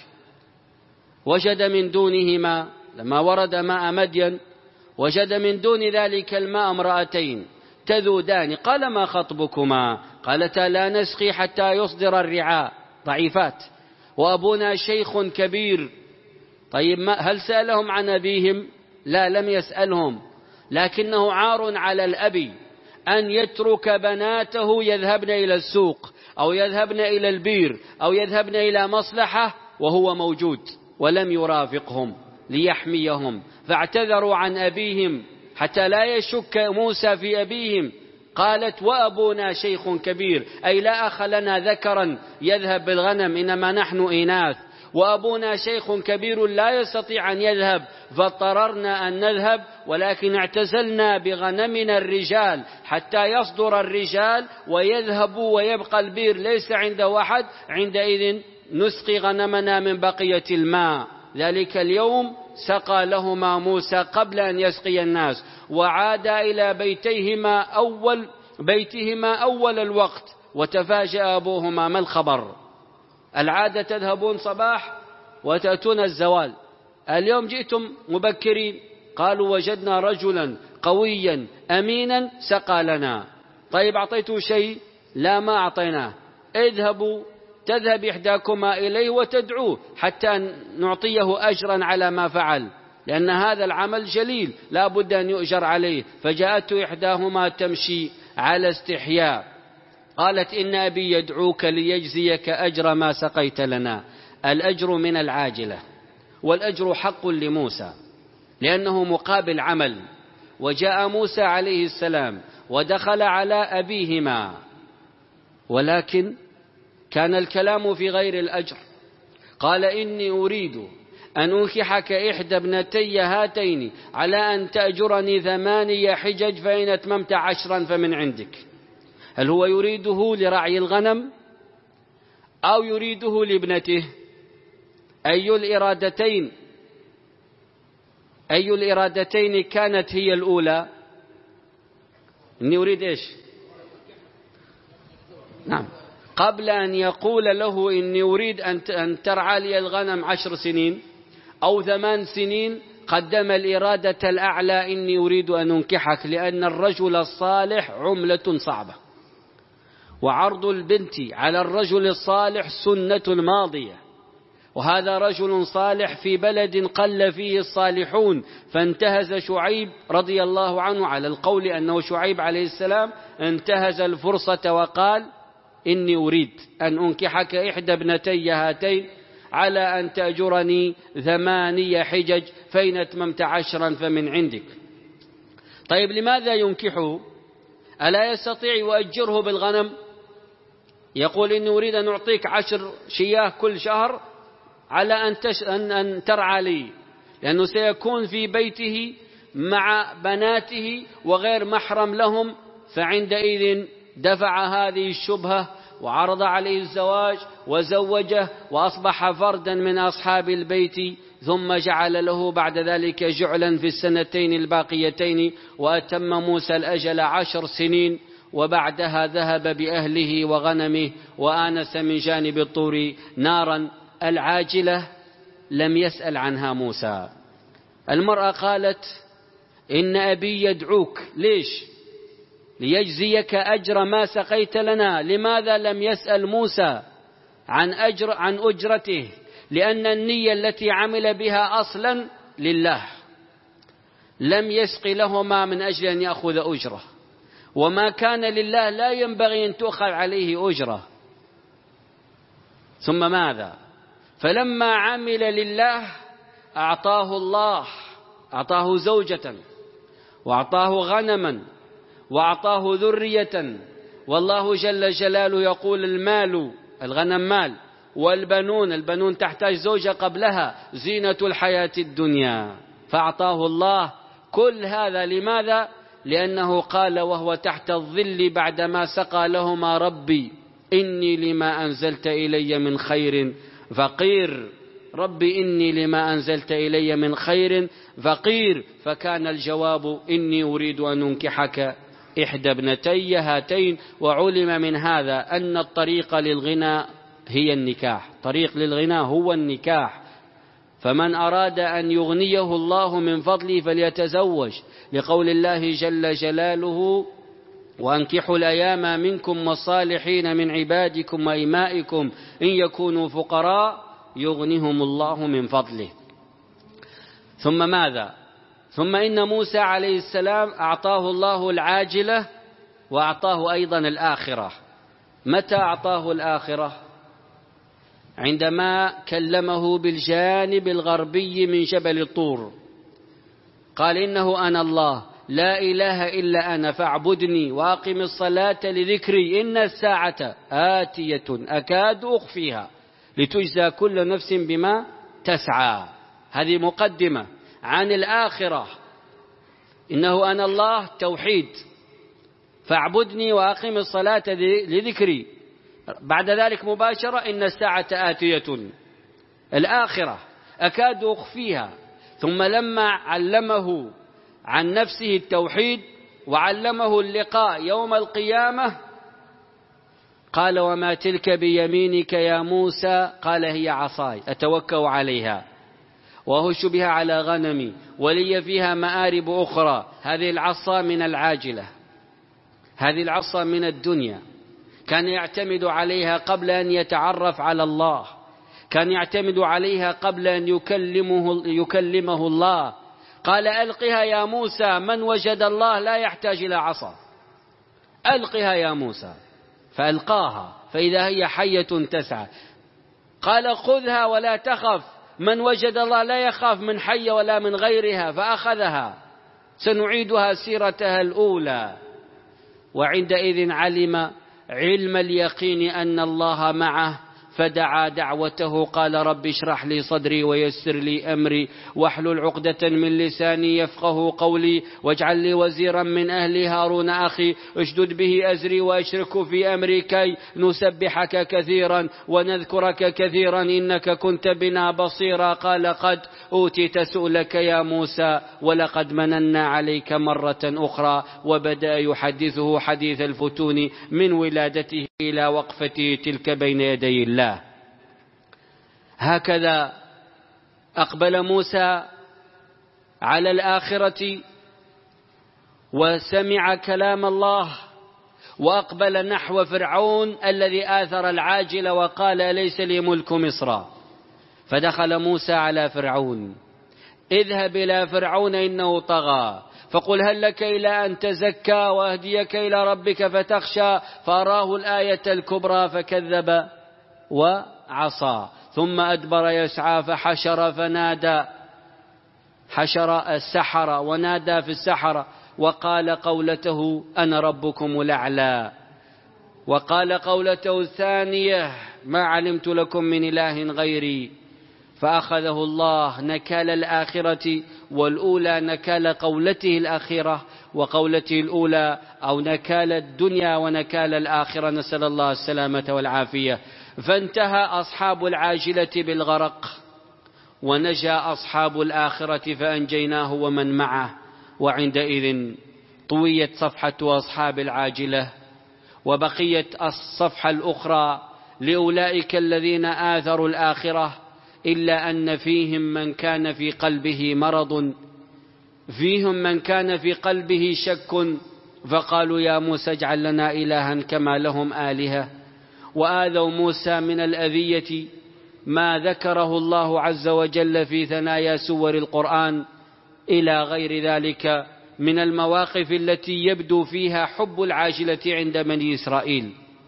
وجد من دونهما، لما ورد ماء مدين وجد من دون ذلك الماء امرأتين تذودان. قال ما خطبكما؟ قالتا لا نسقي حتى يصدر الرعاء. ضعيفات. وأبونا شيخ كبير. طيب ما هل سألهم عن أبيهم؟ لا، لم يسألهم، لكنه عار على الأب أن يترك بناته يذهبن إلى السوق أو يذهبن إلى البير أو يذهبن إلى مصلحة وهو موجود ولم يرافقهم ليحميهم. فاعتذروا عن أبيهم حتى لا يشك موسى في أبيهم. قالت وأبونا شيخ كبير، أي لا أخ لنا ذكرا يذهب بالغنم، إنما نحن إناث، وأبونا شيخ كبير لا يستطيع أن يذهب، فاضطررنا أن نذهب، ولكن اعتزلنا بغنمنا الرجال حتى يصدر الرجال ويذهبوا ويبقى البير ليس عنده أحد، عندئذ نسقي غنمنا من بقية الماء. ذلك اليوم سقى لهما موسى قبل أن يسقي الناس، وعاد إلى بيتيهما أول بيتهما أول الوقت، وتفاجأ أبوهما ما الخبر؟ العادة تذهبون صباح وتأتون الزوال، اليوم جئتم مبكرين. قالوا وجدنا رجلا قويا أمينا سقى لنا. طيب أعطيته شيء؟ لا، ما أعطيناه. اذهبوا تذهب إحداكما إليه وتدعوه حتى نعطيه أجرا على ما فعل، لأن هذا العمل جليل لا بد أن يؤجر عليه. فجاءت إحداهما تمشي على استحياء، قالت إن أبي يدعوك ليجزيك أجر ما سقيت لنا. الأجر من العاجلة، والأجر حق لموسى لأنه مقابل عمل. وجاء موسى عليه السلام ودخل على أبيهما، ولكن كان الكلام في غير الأجر. قال إني أريد أن أنكحك إحدى ابنتي هاتين على أن تأجرني ثماني حجج فإن أتممت عشرا فمن عندك. هل هو يريده لرعي الغنم أو يريده لابنته؟ أي الإرادتين أي الإرادتين كانت هي الأولى؟ إني أريد إيش؟ نعم، قبل أن يقول له إني أريد أن ترعى لي الغنم عشر سنين أو ثمان سنين، قدم الإرادة الأعلى: إني أريد أن أنكحك، لأن الرجل الصالح عملة صعبة، وعرض البنت على الرجل الصالح سنة ماضية، وهذا رجل صالح في بلد قل فيه الصالحون. فانتهز شعيب رضي الله عنه، على القول أنه شعيب عليه السلام انتهز الفرصة وقال: إني أريد أن أنكحك إحدى ابنتي هاتين على أن تأجرني ثمانية حجج فإن أتممت عشرا فمن عندك. طيب لماذا ينكحه؟ ألا يستطيع يؤجره بالغنم؟ يقول: إني أريد أن أعطيك عشر شياه كل شهر على أن, تش... أن... أن ترعى لي، لأنه سيكون في بيته مع بناته وغير محرم لهم. فعندئذ دفع هذه الشبهة وعرض عليه الزواج وزوجه وأصبح فردا من أصحاب البيت، ثم جعل له بعد ذلك جعلا في السنتين الباقيتين، وأتم موسى الأجل عشر سنين، وبعدها ذهب بأهله وغنمه وآنس من جانب الطور نارا. العاجلة لم يسأل عنها موسى. المرأة قالت: إن أبي يدعوك. ليش؟ ليجزيك أجر ما سقيت لنا. لماذا لم يسأل موسى عن أجر عن أجرته؟ لأن النية التي عمل بها أصلا لله، لم يسق لهما من أجل أن يأخذ أجره، وما كان لله لا ينبغي أن تؤخذ عليه أجره. ثم ماذا؟ فلما عمل لله أعطاه الله، أعطاه زوجة، وأعطاه غنما، وأعطاه ذرية. والله جل جلاله يقول: المال، الغنم مال، والبنون، البنون تحتاج زوجة قبلها، زينة الحياة الدنيا. فأعطاه الله كل هذا. لماذا؟ لأنه قال وهو تحت الظل بعدما سقى لهما: ربي إني لما أنزلت إلي من خير فقير. ربي إني لما أنزلت إلي من خير فقير. فكان الجواب: إني أريد أن أنكحك إحدى ابنتي هاتين. وعلم من هذا أن الطريق للغنى هي النكاح، طريق للغنى هو النكاح. فمن أراد أن يغنيه الله من فضله فليتزوج، لقول الله جل جلاله: وأنكحوا الأيام منكم والصالحين من عبادكم وإمائكم إن يكونوا فقراء يغنهم الله من فضله. ثم ماذا؟ ثم إن موسى عليه السلام أعطاه الله العاجلة وأعطاه أيضا الآخرة. متى أعطاه الآخرة؟ عندما كلمه بالجانب الغربي من جبل الطور، قال: إنه أنا الله لا إله إلا أنا فاعبدني وأقم الصلاة لذكري إن الساعة آتية أكاد أخفيها لتجزى كل نفس بما تسعى. هذه مقدمة عن الآخرة. إنه أنا الله توحيد، فاعبدني وأقم الصلاة لذكري. بعد ذلك مباشرة: إن الساعة آتية، الآخرة أكاد أخفيها. ثم لما علمه عن نفسه التوحيد وعلمه اللقاء يوم القيامة قال: وما تلك بيمينك يا موسى؟ قال: هي عصاي أتوكأ عليها وأهش بها على غنمي ولي فيها مآرب أخرى. هذه العصا من العاجلة، هذه العصا من الدنيا. كان يعتمد عليها قبل أن يتعرف على الله، كان يعتمد عليها قبل أن يكلمه, يكلمه الله. قال: ألقها يا موسى. من وجد الله لا يحتاج إلى عصا. ألقها يا موسى، فألقاها فإذا هي حية تسعى. قال خذها ولا تخف، من وجد الله لا يخاف من حي ولا من غيرها، فأخذها. سنعيدها سيرتها الأولى. وعندئذ علم علم اليقين أن الله معه، فدعا دعوته قال رب اشرح لي صدري ويسر لي أمري واحلل عقدة من لساني يفقه قولي واجعل لي وزيرا من أهلي هارون أخي اشدد به أزري وأشركه في أمري كي نسبحك كثيرا ونذكرك كثيرا إنك كنت بنا بصيرا. قال قد أوتيت سؤلك يا موسى ولقد مننا عليك مرة أخرى. وبدأ يحدثه حديث الفتون من ولادته إلى وقفته تلك بين يدي الله. هكذا أقبل موسى على الآخرة وسمع كلام الله، وأقبل نحو فرعون الذي آثر العاجل وقال أليس لي ملك مصر. فدخل موسى على فرعون: اذهب إلى فرعون إنه طغى فقل هل لك إلى أن تزكى وأهديك إلى ربك فتخشى. فأراه الآية الكبرى فكذب وعصى ثم أدبر يسعى فحشر فنادى، حشر السحرة ونادى في السحرة وقال قولته أنا ربكم الأعلى. وقال قولته الثانية ما علمت لكم من إله غيري. فأخذه الله نكال الآخرة والأولى، نكال قولته الأخيرة وقولته الأولى، أو نكال الدنيا ونكال الآخرة، نسأل الله السلامة والعافية. فانتهى أصحاب العاجلة بالغرق، ونجا أصحاب الآخرة فأنجيناه ومن معه. وعندئذ طويت صفحة أصحاب العاجلة، وبقيت الصفحة الأخرى لأولئك الذين آثروا الآخرة، إلا أن فيهم من كان في قلبه مرض، فيهم من كان في قلبه شك، فقالوا يا موسى اجعل لنا إلها كما لهم آلهة. وآذوا موسى من الأذية ما ذكره الله عز وجل في ثنايا سور القرآن إلى غير ذلك من المواقف التي يبدو فيها حب العاجلة عند بني إسرائيل.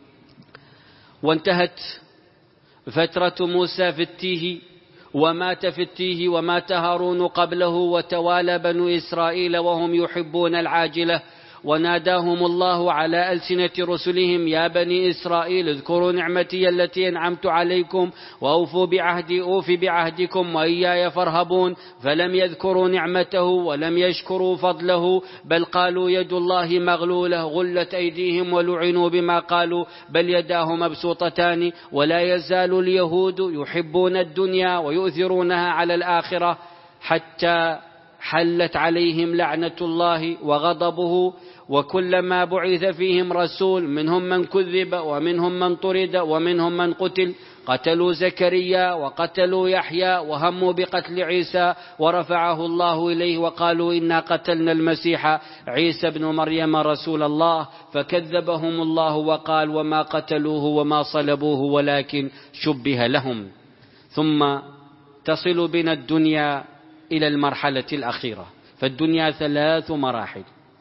وانتهت فترة موسى في التيه، ومات في التيه، ومات هارون قبله، وتوالى بنو إسرائيل وهم يحبون العاجلة. وناداهم الله على ألسنة رسلهم يا بني إسرائيل اذكروا نعمتي التي أنعمت عليكم وأوفوا بعهدي أوف بعهدكم وإياي فارهبون. فلم يذكروا نعمته ولم يشكروا فضله، بل قالوا يد الله مغلولة غلت أيديهم ولعنوا بما قالوا، بل يداه مبسوطتان. ولا يزال اليهود يحبون الدنيا ويؤثرونها على الآخرة، حتى حلت عليهم لعنة الله وغضبه. وكلما بعث فيهم رسول منهم من كذب ومنهم من طرد ومنهم من قتل. قتلوا زكريا وقتلوا يحيى وهموا بقتل عيسى ورفعه الله إليه وقالوا إنا قتلنا المسيح عيسى بن مريم رسول الله، فكذبهم الله وقال وما قتلوه وما صلبوه ولكن شبه لهم. ثم تصل بنا الدنيا إلى المرحلة الأخيرة. فالدنيا ثلاث مراحل.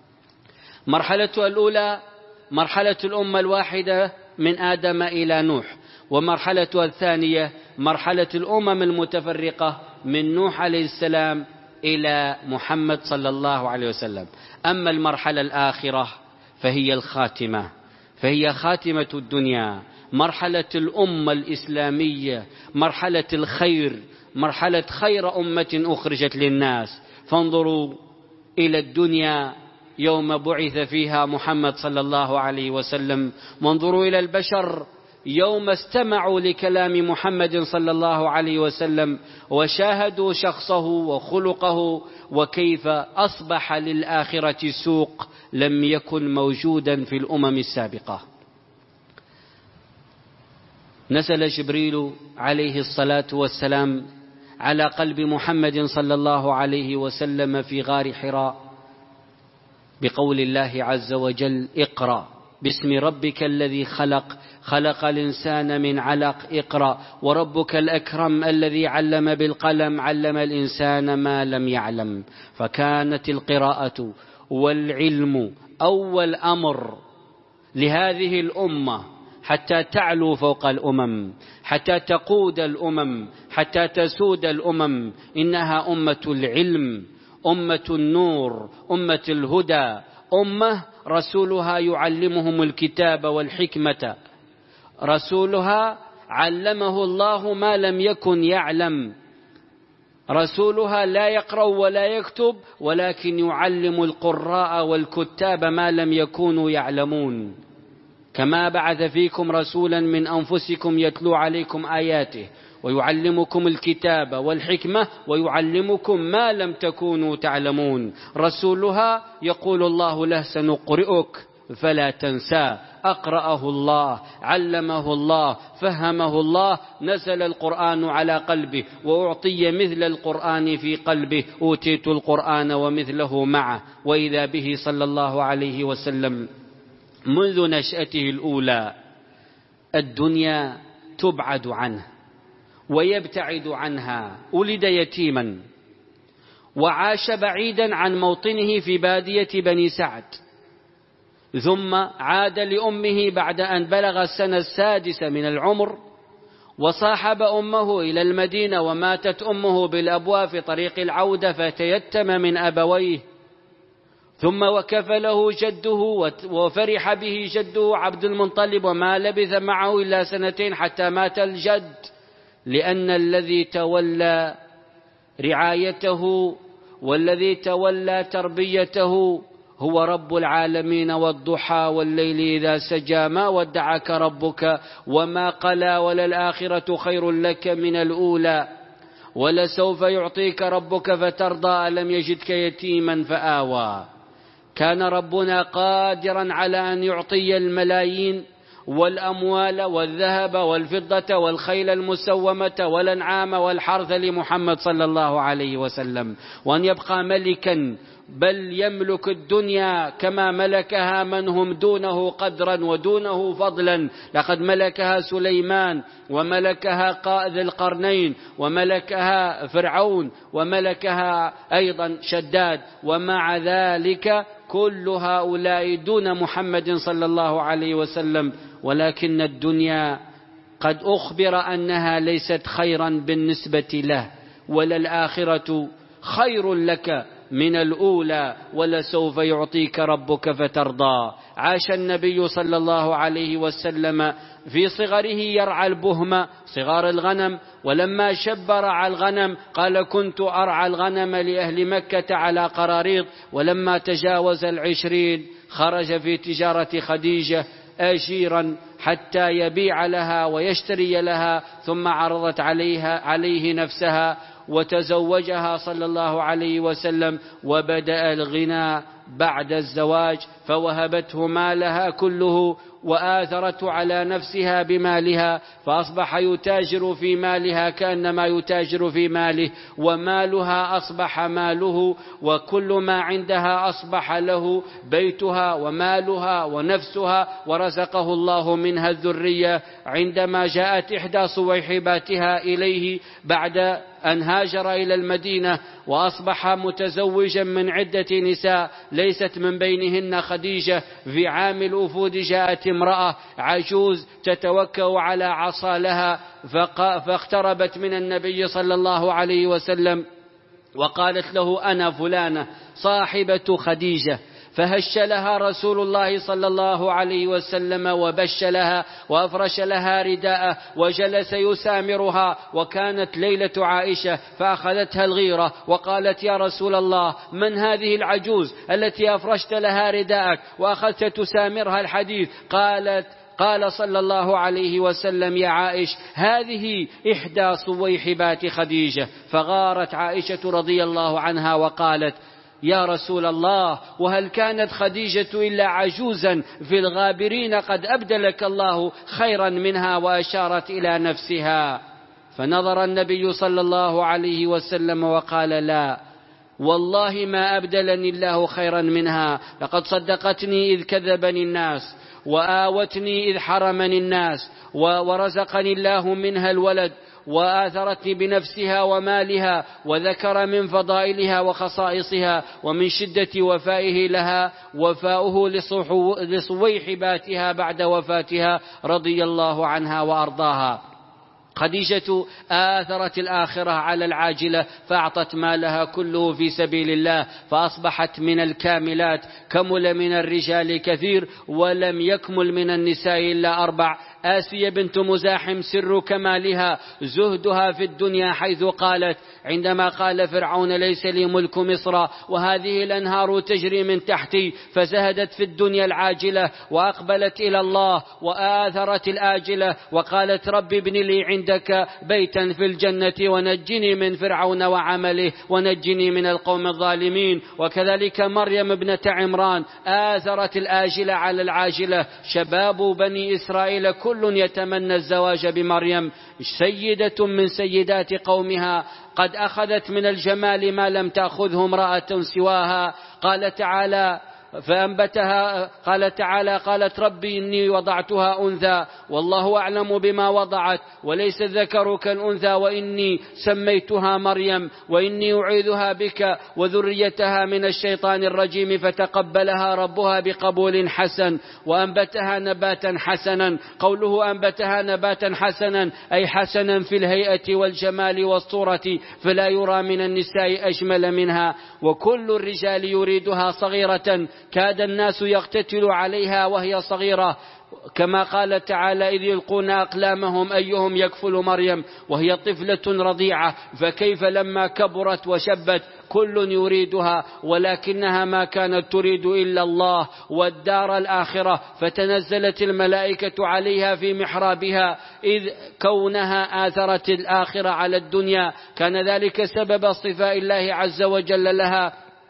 مرحلة الأولى مرحلة الأمة الواحدة من آدم إلى نوح، ومرحلة الثانية مرحلة الأمم المتفرقة من نوح عليه السلام إلى محمد صلى الله عليه وسلم. أما المرحلة الآخرة فهي الخاتمة، فهي خاتمة الدنيا، مرحلة الأمة الإسلامية، مرحلة الخير، مرحلة خير أمة أخرجت للناس. فانظروا إلى الدنيا يوم بعث فيها محمد صلى الله عليه وسلم، وانظروا إلى البشر يوم استمعوا لكلام محمد صلى الله عليه وسلم وشاهدوا شخصه وخلقه، وكيف أصبح للآخرة سوق لم يكن موجودا في الأمم السابقة. نزل جبريل عليه الصلاة والسلام على قلب محمد صلى الله عليه وسلم في غار حراء بقول الله عز وجل اقرأ باسم ربك الذي خلق خلق الإنسان من علق اقرأ وربك الأكرم الذي علم بالقلم علم الإنسان ما لم يعلم. فكانت القراءة والعلم أول أمر لهذه الأمة حتى تعلو فوق الأمم، حتى تقود الأمم، حتى تسود الأمم. إنها أمة العلم، أمة النور، أمة الهدى، أمة رسولها يعلمهم الكتاب والحكمة، رسولها علمه الله ما لم يكن يعلم، رسولها لا يقرأ ولا يكتب، ولكن يعلم القراء والكتاب ما لم يكونوا يعلمون. كما بعث فيكم رسولا من أنفسكم يتلو عليكم آياته ويعلمكم الكتاب والحكمة ويعلمكم ما لم تكونوا تعلمون. رسولها يقول الله له سنقرئك فلا تنسى، أقرأه الله، علمه الله، فهمه الله، نزل القرآن على قلبه وأعطي مثل القرآن في قلبه، أوتيت القرآن ومثله معه. وإذا به صلى الله عليه وسلم منذ نشأته الأولى الدنيا تبعد عنه ويبتعد عنها. ولد يتيما وعاش بعيدا عن موطنه في بادية بني سعد، ثم عاد لأمه بعد أن بلغ السنة السادسة من العمر، وصاحب أمه إلى المدينة، وماتت أمه بالأبواء في طريق العودة فتيتم من أبويه، ثم وكفله جده وفرح به جده عبد المطلب، وما لبث معه إلا سنتين حتى مات الجد، لأن الذي تولى رعايته والذي تولى تربيته هو رب العالمين. والضحى والليل إذا سجى ما ودعك ربك وما قلى، وللآخرة خير لك من الأولى، ولسوف يعطيك ربك فترضى، ألم يجدك يتيما فآوى. كان ربنا قادرا على أن يعطي الملايين والأموال والذهب والفضة والخيل المسومة والأنعام والحرث لمحمد صلى الله عليه وسلم، وأن يبقى ملكا، بل يملك الدنيا كما ملكها من هم دونه قدرا ودونه فضلا. لقد ملكها سليمان، وملكها قائد القرنين، وملكها فرعون، وملكها أيضا شداد، ومع ذلك كل هؤلاء دون محمد صلى الله عليه وسلم. ولكن الدنيا قد أخبر أنها ليست خيرا بالنسبة له، وللآخرة خير لك من الأولى، ولسوف يعطيك ربك فترضى. عاش النبي صلى الله عليه وسلم في صغره يرعى البهم صغار الغنم، ولما شب رعى الغنم قال كنت أرعى الغنم لأهل مكة على قراريط. ولما تجاوز العشرين خرج في تجارة خديجة أجيرا حتى يبيع لها ويشتري لها، ثم عرضت عليها عليه نفسها وتزوجها صلى الله عليه وسلم، وبدأ الغنى بعد الزواج، فوهبته مالها كله وآثرته على نفسها بمالها، فأصبح يتاجر في مالها كأنما يتاجر في ماله، ومالها أصبح ماله، وكل ما عندها أصبح له، بيتها ومالها ونفسها، ورزقه الله منها الذرية. عندما جاءت إحدى صويحباتها إليه بعد أن هاجر إلى المدينة، وأصبح متزوجا من عدة نساء ليست من بينهن خديجة، في عام الأفود جاءت امرأة عجوز تتوكأ على عصا لها، فاقتربت من النبي صلى الله عليه وسلم وقالت له أنا فلانة صاحبة خديجة، فهش لها رسول الله صلى الله عليه وسلم وبش لها وأفرش لها رداءه وجلس يسامرها. وكانت ليلة عائشة، فأخذتها الغيرة وقالت يا رسول الله من هذه العجوز التي أفرشت لها رداءك وأخذت تسامرها الحديث؟ قالت قال صلى الله عليه وسلم يا عائش هذه إحدى صويحبات خديجة. فغارت عائشة رضي الله عنها وقالت يا رسول الله وهل كانت خديجة إلا عجوزا في الغابرين؟ قد أبدلك الله خيرا منها، وأشارت إلى نفسها. فنظر النبي صلى الله عليه وسلم وقال لا والله ما أبدلني الله خيرا منها، لقد صدقتني إذ كذبني الناس، وآوتني إذ حرمني الناس، ورزقني الله منها الولد، وآثرتني بنفسها ومالها، وذكر من فضائلها وخصائصها ومن شدة وفائه لها وفاؤه لصويحباتها بعد وفاتها رضي الله عنها وأرضاها. خديجة آثرت الآخرة على العاجلة فأعطت مالها كله في سبيل الله، فأصبحت من الكاملات. كمل من الرجال كثير ولم يكمل من النساء إلا أربع: آسيا بنت مزاحم سر كمالها زهدها في الدنيا، حيث قالت عندما قال فرعون ليس لي ملك مصر وهذه الأنهار تجري من تحتي، فزهدت في الدنيا العاجلة وأقبلت إلى الله وآثرت الآجلة، وقالت رب ابن لي عندك بيتا في الجنة ونجني من فرعون وعمله ونجني من القوم الظالمين. وكذلك مريم ابنة عمران آثرت الآجلة على العاجلة. شباب بني إسرائيل كل يتمنى الزواج بمريم، سيدة من سيدات قومها، قد أخذت من الجمال ما لم تأخذه امرأة سواها. قال تعالى فأنبتها قال تعالى قالت ربي إني وضعتها أنثى والله أعلم بما وضعت وليس الذكر كالأنثى وإني سميتها مريم وإني أعيذها بك وذريتها من الشيطان الرجيم، فتقبلها ربها بقبول حسن وأنبتها نباتا حسنا. قوله أنبتها نباتا حسنا أي حسنا في الهيئة والجمال والصورة، فلا يرى من النساء أجمل منها، وكل الرجال يريدها صغيرة كاد الناس يقتتل عليها وهي صغيرة، كما قال تعالى إذ يلقون أقلامهم أيهم يكفل مريم وهي طفلة رضيعة، فكيف لما كبرت وشبت كل يريدها، ولكنها ما كانت تريد إلا الله والدار الآخرة، فتنزلت الملائكة عليها في محرابها، إذ كونها آثرت الآخرة على الدنيا كان ذلك سبب اصطفاء الله عز وجل لها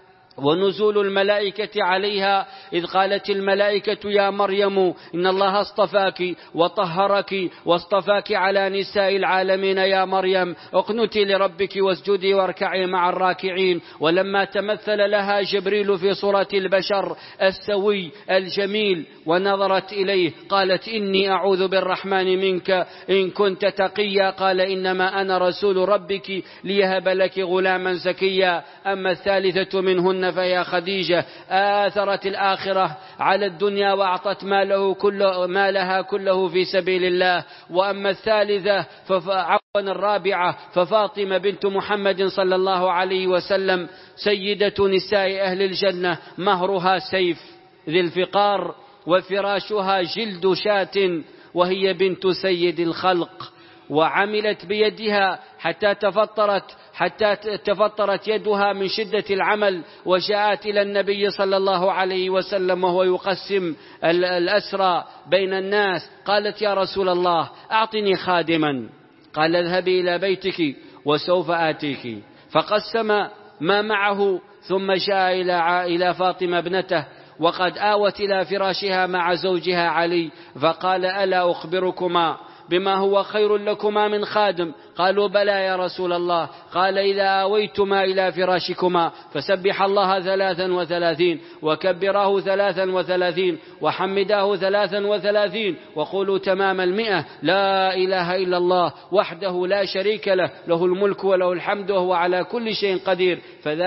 ونزول الملائكة عليها، إذ قالت الملائكة يا مريم إن الله اصطفاك وطهرك واصطفاك على نساء العالمين يا مريم اقنتي لربك واسجدي واركعي مع الراكعين. ولما تمثل لها جبريل في صورة البشر السوي الجميل ونظرت إليه قالت إني أعوذ بالرحمن منك إن كنت تقيا، قال إنما أنا رسول ربك ليهب لك غلاما زكيا. أما الثالثة منهن فهي خديجة آثرت الآخرة على الدنيا وأعطت ماله كله مالها كله في سبيل الله. وأما الثالثة عفوا الرابعة ففاطمة بنت محمد صلى الله عليه وسلم سيدة نساء أهل الجنة، مهرها سيف ذي الفقار وفراشها جلد شاة، وهي بنت سيد الخلق، وعملت بيدها حتى تفطرت حتى تفطرت يدها من شدة العمل، وجاءت إلى النبي صلى الله عليه وسلم وهو يقسم الأسرى بين الناس، قالت يا رسول الله أعطني خادما، قال اذهبي إلى بيتك وسوف آتيك، فقسم ما معه ثم جاء إلى فاطمة ابنته وقد آوت إلى فراشها مع زوجها علي، فقال ألا أخبركما بما هو خير لكما من خادم؟ قالوا بلى يا رسول الله. قال إذا آويتما إلى فراشكما فسبح الله ثلاثا وثلاثين وكبراه ثلاثا وثلاثين وحمداه ثلاثا وثلاثين وقولوا تمام المئة لا إله إلا الله وحده لا شريك له له الملك وله الحمد وهو على كل شيء قدير،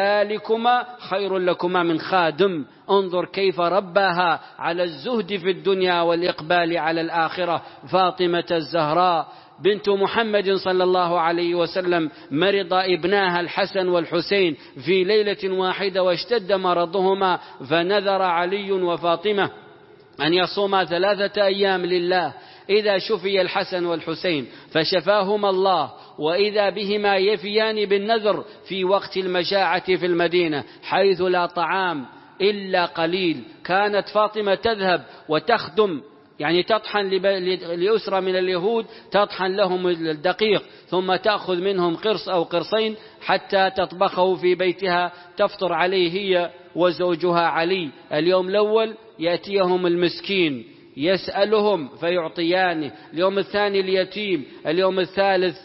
فذلكما خير لكما من خادم. انظر كيف رباها على الزهد في الدنيا والإقبال على الآخرة. فاطمة الزهراء بنت محمد صلى الله عليه وسلم مرض ابناها الحسن والحسين في ليلة واحدة واشتد مرضهما، فنذر علي وفاطمة أن يصوما ثلاثة أيام لله إذا شفي الحسن والحسين، فشفاهما الله، وإذا بهما يفيان بالنذر في وقت المجاعة في المدينة حيث لا طعام إلا قليل. كانت فاطمة تذهب وتخدم يعني تطحن لأسرة من اليهود، تطحن لهم الدقيق ثم تأخذ منهم قرص أو قرصين حتى تطبخه في بيتها تفطر عليه هي وزوجها علي. اليوم الأول يأتيهم المسكين يسألهم فيعطيانه، اليوم الثاني اليتيم، اليوم الثالث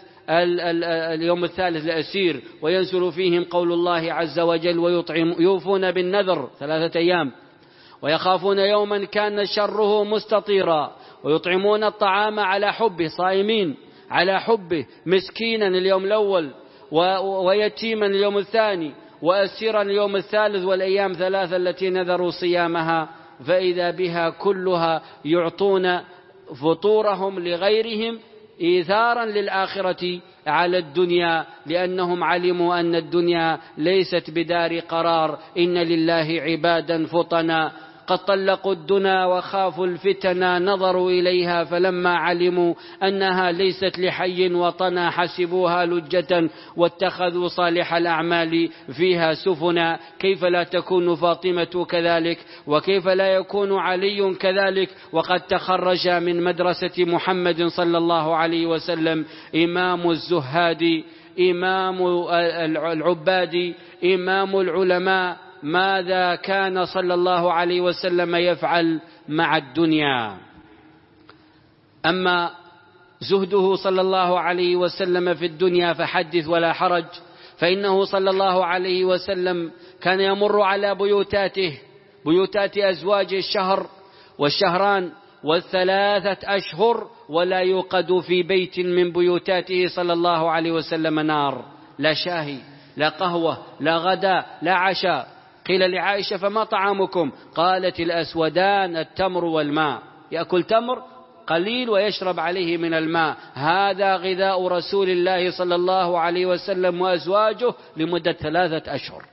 اليوم الثالث الأسير، وينزل فيهم قول الله عز وجل ويطعم يوفون بالنذر ثلاثة أيام ويخافون يوما كان شره مستطيرا، ويطعمون الطعام على حبه صائمين على حبه، مسكينا اليوم الأول ويتيما اليوم الثاني وأسيرا اليوم الثالث والأيام ثلاثة التي نذروا صيامها، فإذا بها كلها يعطون فطورهم لغيرهم إيثارا للآخرة على الدنيا، لأنهم علموا أن الدنيا ليست بدار قرار، إن لله عبادا فطنا قد طلقوا الدنا وخافوا الفتنا، نظروا إليها فلما علموا أنها ليست لحي وطنا حسبوها لجة واتخذوا صالح الأعمال فيها سفنا. كيف لا تكون فاطمة كذلك؟ وكيف لا يكون علي كذلك؟ وقد تخرج من مدرسة محمد صلى الله عليه وسلم إمام الزهاد، إمام العباد، إمام العلماء. ماذا كان صلى الله عليه وسلم يفعل مع الدنيا؟ أما زهده صلى الله عليه وسلم في الدنيا فحدث ولا حرج، فإنه صلى الله عليه وسلم كان يمر على بيوتاته، بيوتات أزواجه الشهر والشهران والثلاثة أشهر، ولا يوقد في بيت من بيوتاته صلى الله عليه وسلم نار، لا شاهي لا قهوة لا غداء لا عشاء. قيل لعائشة فما طعامكم؟ قالت الأسودان التمر والماء، يأكل تمر قليل ويشرب عليه من الماء، هذا غذاء رسول الله صلى الله عليه وسلم وأزواجه لمدة ثلاثة أشهر،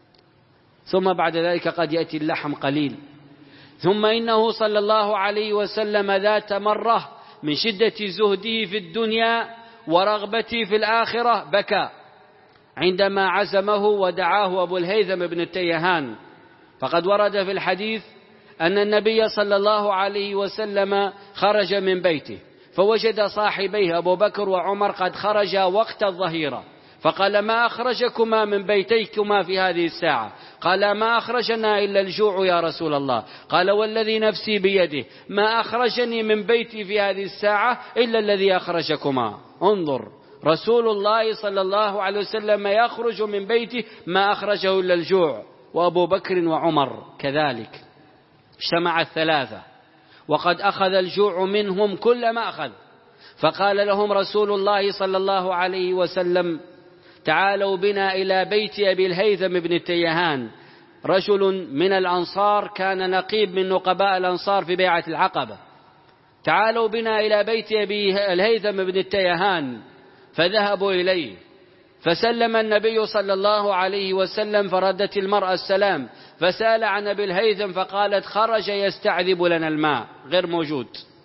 ثم بعد ذلك قد يأتي اللحم قليل. ثم إنه صلى الله عليه وسلم ذات مرة من شدة زهده في الدنيا ورغبته في الآخرة بكى عندما عزمه ودعاه أبو الهيثم بن التيهان، فقد ورد في الحديث أن النبي صلى الله عليه وسلم خرج من بيته فوجد صاحبيه أبو بكر وعمر قد خرجا وقت الظهيرة، فقال ما أخرجكما من بيتيكما في هذه الساعة؟ قال ما أخرجنا إلا الجوع يا رسول الله. قال والذي نفسي بيده ما أخرجني من بيتي في هذه الساعة إلا الذي أخرجكما. انظر، رسول الله صلى الله عليه وسلم يخرج من بيته ما أخرجه إلا الجوع، وأبو بكر وعمر كذلك، اجتمع الثلاثة وقد أخذ الجوع منهم كل ما أخذ. فقال لهم رسول الله صلى الله عليه وسلم تعالوا بنا إلى بيت أبي الهيثم بن التيهان، رجل من الأنصار كان نقيب من نقباء الأنصار في بيعة العقبة. تعالوا بنا إلى بيت أبي الهيثم بن التيهان، فذهبوا إليه فسلم النبي صلى الله عليه وسلم، فردت المرأة السلام، فسأل عن أبي الهيثم فقالت خرج يستعذب لنا الماء، غير موجود.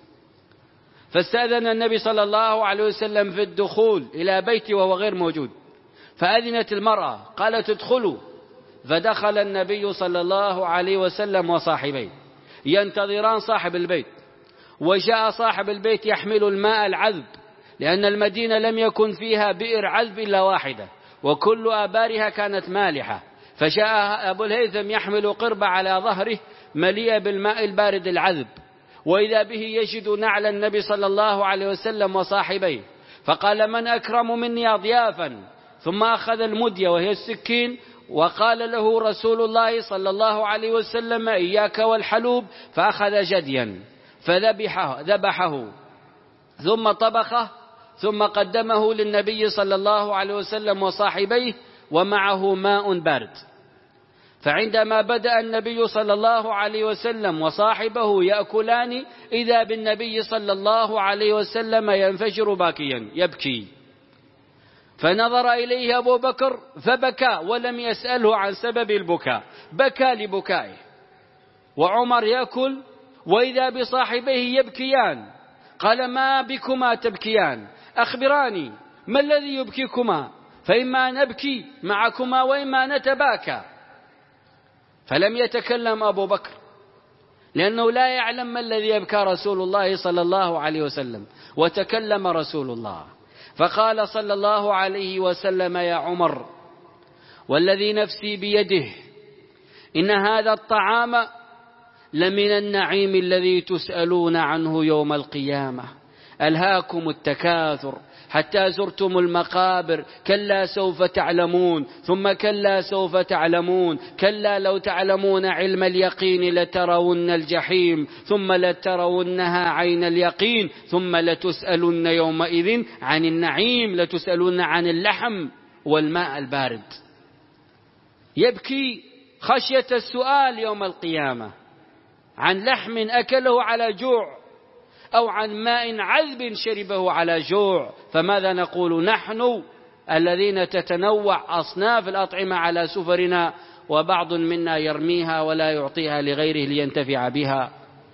فاستأذن النبي صلى الله عليه وسلم في الدخول إلى بيته وهو غير موجود، فأذنت المرأة قالت ادخلوا، فدخل النبي صلى الله عليه وسلم وصاحبيه ينتظران صاحب البيت، وجاء صاحب البيت يحمل الماء العذب، لأن المدينة لم يكن فيها بئر عذب إلا واحدة وكل آبارها كانت مالحة، فجاء أبو الهيثم يحمل قربة على ظهره مليئة بالماء البارد العذب، وإذا به يجد نعل النبي صلى الله عليه وسلم وصاحبيه، فقال من أكرم مني أضيافا؟ ثم أخذ المدية وهي السكين وقال له رسول الله صلى الله عليه وسلم إياك والحلوب، فأخذ جديا فذبحه ذبحه ثم طبخه ثم قدمه للنبي صلى الله عليه وسلم وصاحبيه ومعه ماء بارد. فعندما بدأ النبي صلى الله عليه وسلم وصاحبه يأكلان إذا بالنبي صلى الله عليه وسلم ينفجر باكيا يبكي، فنظر إليه أبو بكر فبكى ولم يسأله عن سبب البكاء، بكى لبكائه. وعمر يأكل وإذا بصاحبيه يبكيان، قال ما بكما تبكيان؟ أخبراني ما الذي يبكيكما؟ فإما نبكي معكما وإما نتباكى. فلم يتكلم أبو بكر لأنه لا يعلم ما الذي يبكى رسول الله صلى الله عليه وسلم، وتكلم رسول الله فقال صلى الله عليه وسلم يا عمر والذي نفسي بيده إن هذا الطعام لمن النعيم الذي تسألون عنه يوم القيامة، ألهاكم التكاثر حتى زرتم المقابر كلا سوف تعلمون ثم كلا سوف تعلمون كلا لو تعلمون علم اليقين لترون الجحيم ثم لترونها عين اليقين ثم لتسألن يومئذ عن النعيم لتسألن عن اللحم والماء البارد. يبكي خشية السؤال يوم القيامة عن لحم أكله على جوع أو عن ماء عذب شربه على جوع. فماذا نقول نحن الذين تتنوع أصناف الأطعمة على سفرنا وبعض منا يرميها ولا يعطيها لغيره لينتفع بها؟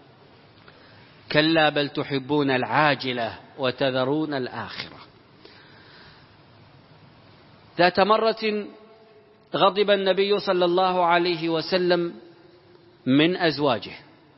كلا بل تحبون العاجلة وتذرون الآخرة. ذات مرة غضب النبي صلى الله عليه وسلم من أزواجه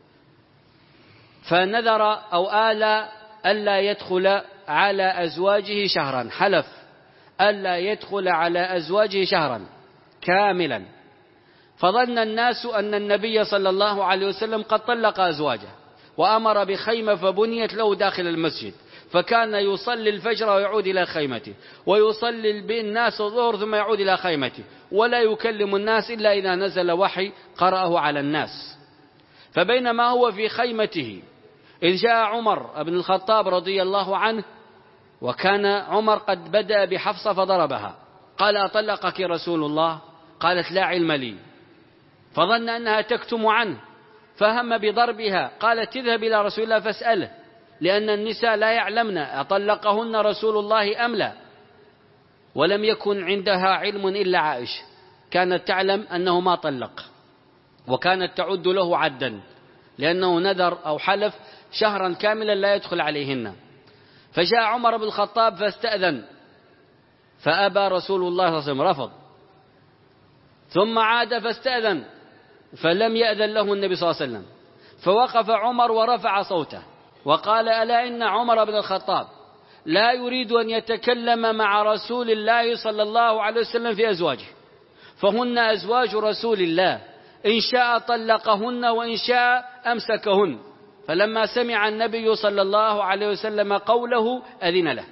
فنذر أو آل ألا يدخل على أزواجه شهرا، حلف ألا يدخل على أزواجه شهرا كاملا. فظن الناس أن النبي صلى الله عليه وسلم قد طلق أزواجه وأمر بخيمة فبنيت له داخل المسجد، فكان يصلي الفجر ويعود إلى خيمته ويصلي بالناس الظهر ثم يعود إلى خيمته ولا يكلم الناس إلا إذا نزل وحي قرأه على الناس. فبينما هو في خيمته إذ جاء عمر بن الخطاب رضي الله عنه وكان عمر قد بدأ بحفصة فضربها، قال أطلقك رسول الله؟ قالت لا علم لي. فظن أنها تكتم عنه فهم بضربها، قالت اذهب إلى رسول الله فاسأله لأن النساء لا يعلمن أطلقهن رسول الله أم لا. ولم يكن عندها علم إلا عائشة، كانت تعلم أنه ما طلق وكانت تعد له عدا لأنه نذر أو حلف شهرا كاملا لا يدخل عليهن. فجاء عمر بن الخطاب فاستأذن فأبى رسول الله صلى الله عليه وسلم، رفض. ثم عاد فاستأذن فلم يأذن له النبي صلى الله عليه وسلم. فوقف عمر ورفع صوته وقال ألا إن عمر بن الخطاب لا يريد أن يتكلم مع رسول الله صلى الله عليه وسلم في أزواجه، فهن أزواج رسول الله، إن شاء طلقهن وإن شاء أمسكهن. فلما سمع النبي صلى الله عليه وسلم قوله أذن له.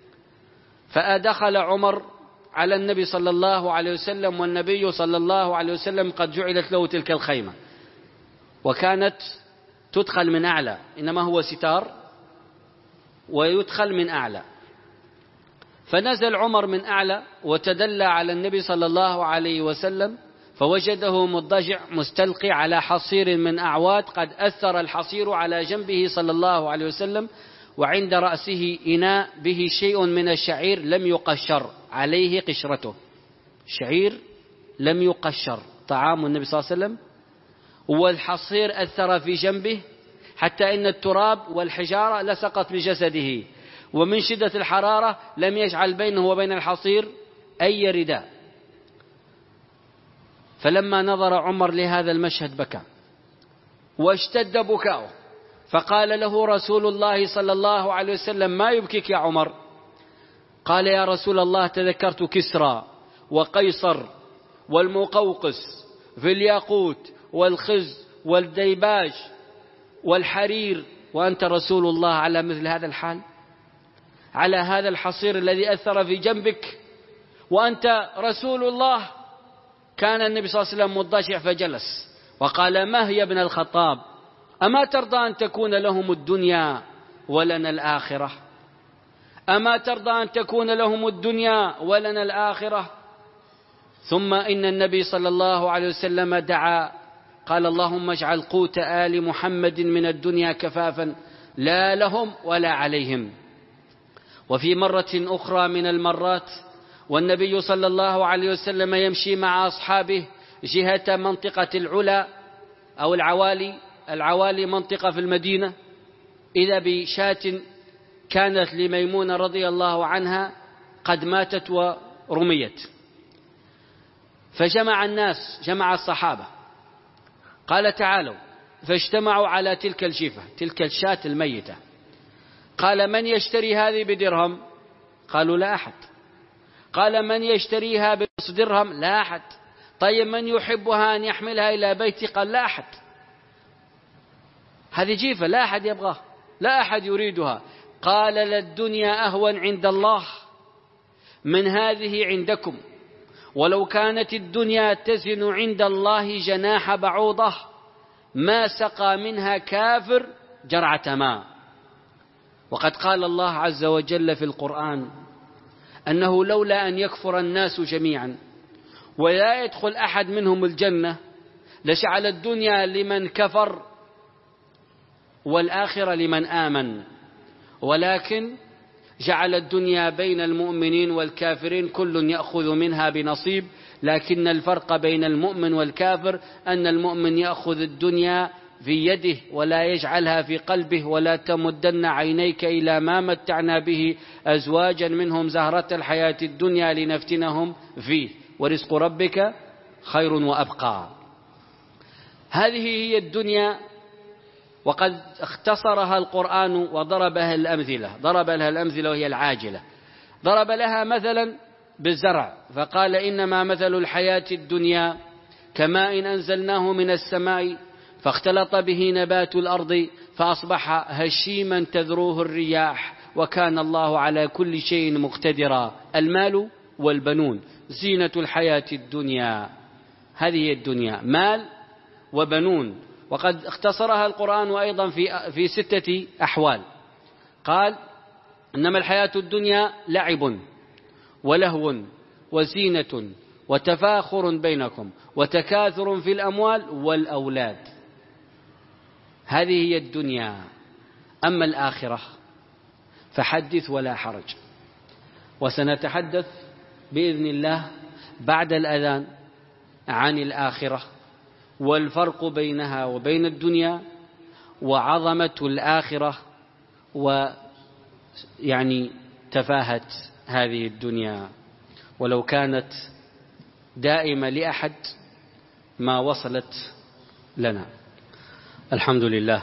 فأدخل عمر على النبي صلى الله عليه وسلم والنبي صلى الله عليه وسلم قد جعلت له تلك الخيمة وكانت تدخل من أعلى، إنما هو ستار ويدخل من أعلى. فنزل عمر من أعلى وتدلى على النبي صلى الله عليه وسلم فوجده مضجع مستلقي على حصير من أعواد قد أثر الحصير على جنبه صلى الله عليه وسلم، وعند رأسه إناء به شيء من الشعير لم يقشر عليه قشرته، شعير لم يقشر طعام النبي صلى الله عليه وسلم، والحصير أثر في جنبه حتى إن التراب والحجارة لصقت بجسده، ومن شدة الحرارة لم يجعل بينه وبين الحصير أي رداء. فلما نظر عمر لهذا المشهد بكى واشتد بكاؤه، فقال له رسول الله صلى الله عليه وسلم ما يبكيك يا عمر؟ قال يا رسول الله تذكرت كسرى وقيصر والمقوقس في الياقوت والخز والديباج والحرير، وأنت رسول الله على مثل هذا الحال، على هذا الحصير الذي أثر في جنبك وأنت رسول الله. كان النبي صلى الله عليه وسلم مضجع فجلس وقال ما هي ابن الخطاب أما ترضى أن تكون لهم الدنيا ولنا الآخرة؟ أما ترضى أن تكون لهم الدنيا ولنا الآخرة؟ ثم إن النبي صلى الله عليه وسلم دعا قال اللهم اجعل قوت آل محمد من الدنيا كفافا لا لهم ولا عليهم. وفي مرة أخرى من المرات والنبي صلى الله عليه وسلم يمشي مع أصحابه جهة منطقة العلا أو العوالي، العوالي منطقة في المدينة، إذا بشاة كانت لميمونة رضي الله عنها قد ماتت ورميت، فجمع الناس جمع الصحابة قال تعالوا، فاجتمعوا على تلك الجيفة تلك الشاة الميتة. قال من يشتري هذه بدرهم؟ قالوا لا أحد. قال من يشتريها بنصف درهم؟ لا أحد. طيب من يحبها أن يحملها إلى بيتي؟ قال لا أحد. هذه جيفة لا أحد يبغاها، لا أحد يريدها. قال للدنيا أهون عند الله من هذه عندكم، ولو كانت الدنيا تزن عند الله جناح بعوضة ما سقى منها كافر جرعة ماء. وقد قال الله عز وجل في القرآن أنه لولا أن يكفر الناس جميعا ولا يدخل أحد منهم الجنة لجعل الدنيا لمن كفر والآخرة لمن آمن، ولكن جعل الدنيا بين المؤمنين والكافرين كل يأخذ منها بنصيب، لكن الفرق بين المؤمن والكافر أن المؤمن يأخذ الدنيا في يده ولا يجعلها في قلبه. ولا تمدن عينيك إلى ما متعنا به أزواجا منهم زهرة الحياة الدنيا لنفتنهم فيه ورزق ربك خير وأبقى. هذه هي الدنيا، وقد اختصرها القرآن وضرب لها الأمثلة ضرب لها الأمثلة وهي العاجلة. ضرب لها مثلا بالزرع فقال إنما مثل الحياة الدنيا كماء أنزلناه من السماء فاختلط به نبات الأرض فأصبح هشيما تذروه الرياح وكان الله على كل شيء مقتدرا. المال والبنون زينة الحياة الدنيا. هذه هي الدنيا، مال وبنون. وقد اختصرها القرآن أيضا في في ستة أحوال. قال إنما الحياة الدنيا لعب ولهو وزينة وتفاخر بينكم وتكاثر في الأموال والأولاد. هذه هي الدنيا. أما الآخرة فحدث ولا حرج. وسنتحدث بإذن الله بعد الأذان عن الآخرة والفرق بينها وبين الدنيا وعظمة الآخرة ويعني تفاهة هذه الدنيا. ولو كانت دائمة لأحد ما وصلت لنا. الحمد لله.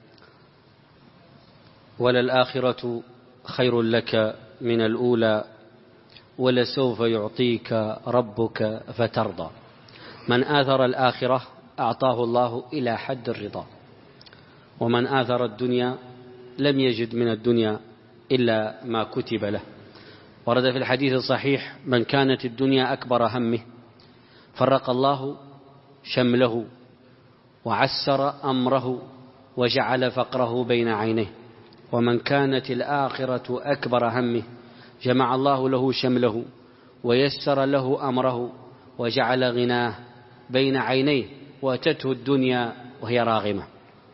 وللآخرة خير لك من الأولى ولسوف يعطيك ربك فترضى. من آثر الآخرة أعطاه الله إلى حد الرضا، ومن آثر الدنيا لم يجد من الدنيا إلا ما كتب له. ورد في الحديث الصحيح من كانت الدنيا أكبر همه فرق الله شمله وعسر أمره وجعل فقره بين عينيه، ومن كانت الآخرة أكبر همه جمع الله له شمله ويسر له أمره وجعل غناه بين عينيه وأتته الدنيا وهي راغمة.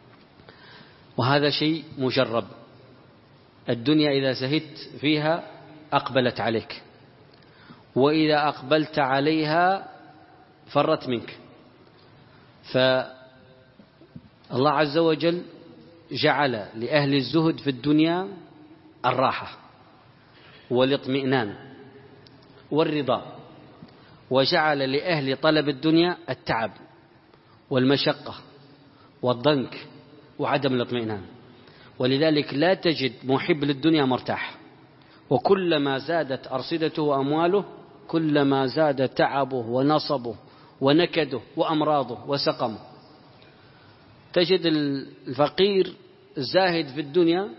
وهذا شيء مجرب. الدنيا إذا زهدت فيها أقبلت عليك، وإذا أقبلت عليها فرت منك. فالله عز وجل جعل لأهل الزهد في الدنيا الراحة والاطمئنان والرضا، وجعل لأهل طلب الدنيا التعب والمشقة والضنك وعدم الاطمئنان. ولذلك لا تجد محب للدنيا مرتاح، وكلما زادت أرصدته وأمواله كلما زاد تعبه ونصبه ونكده وأمراضه وسقمه. تجد الفقير الزاهد في الدنيا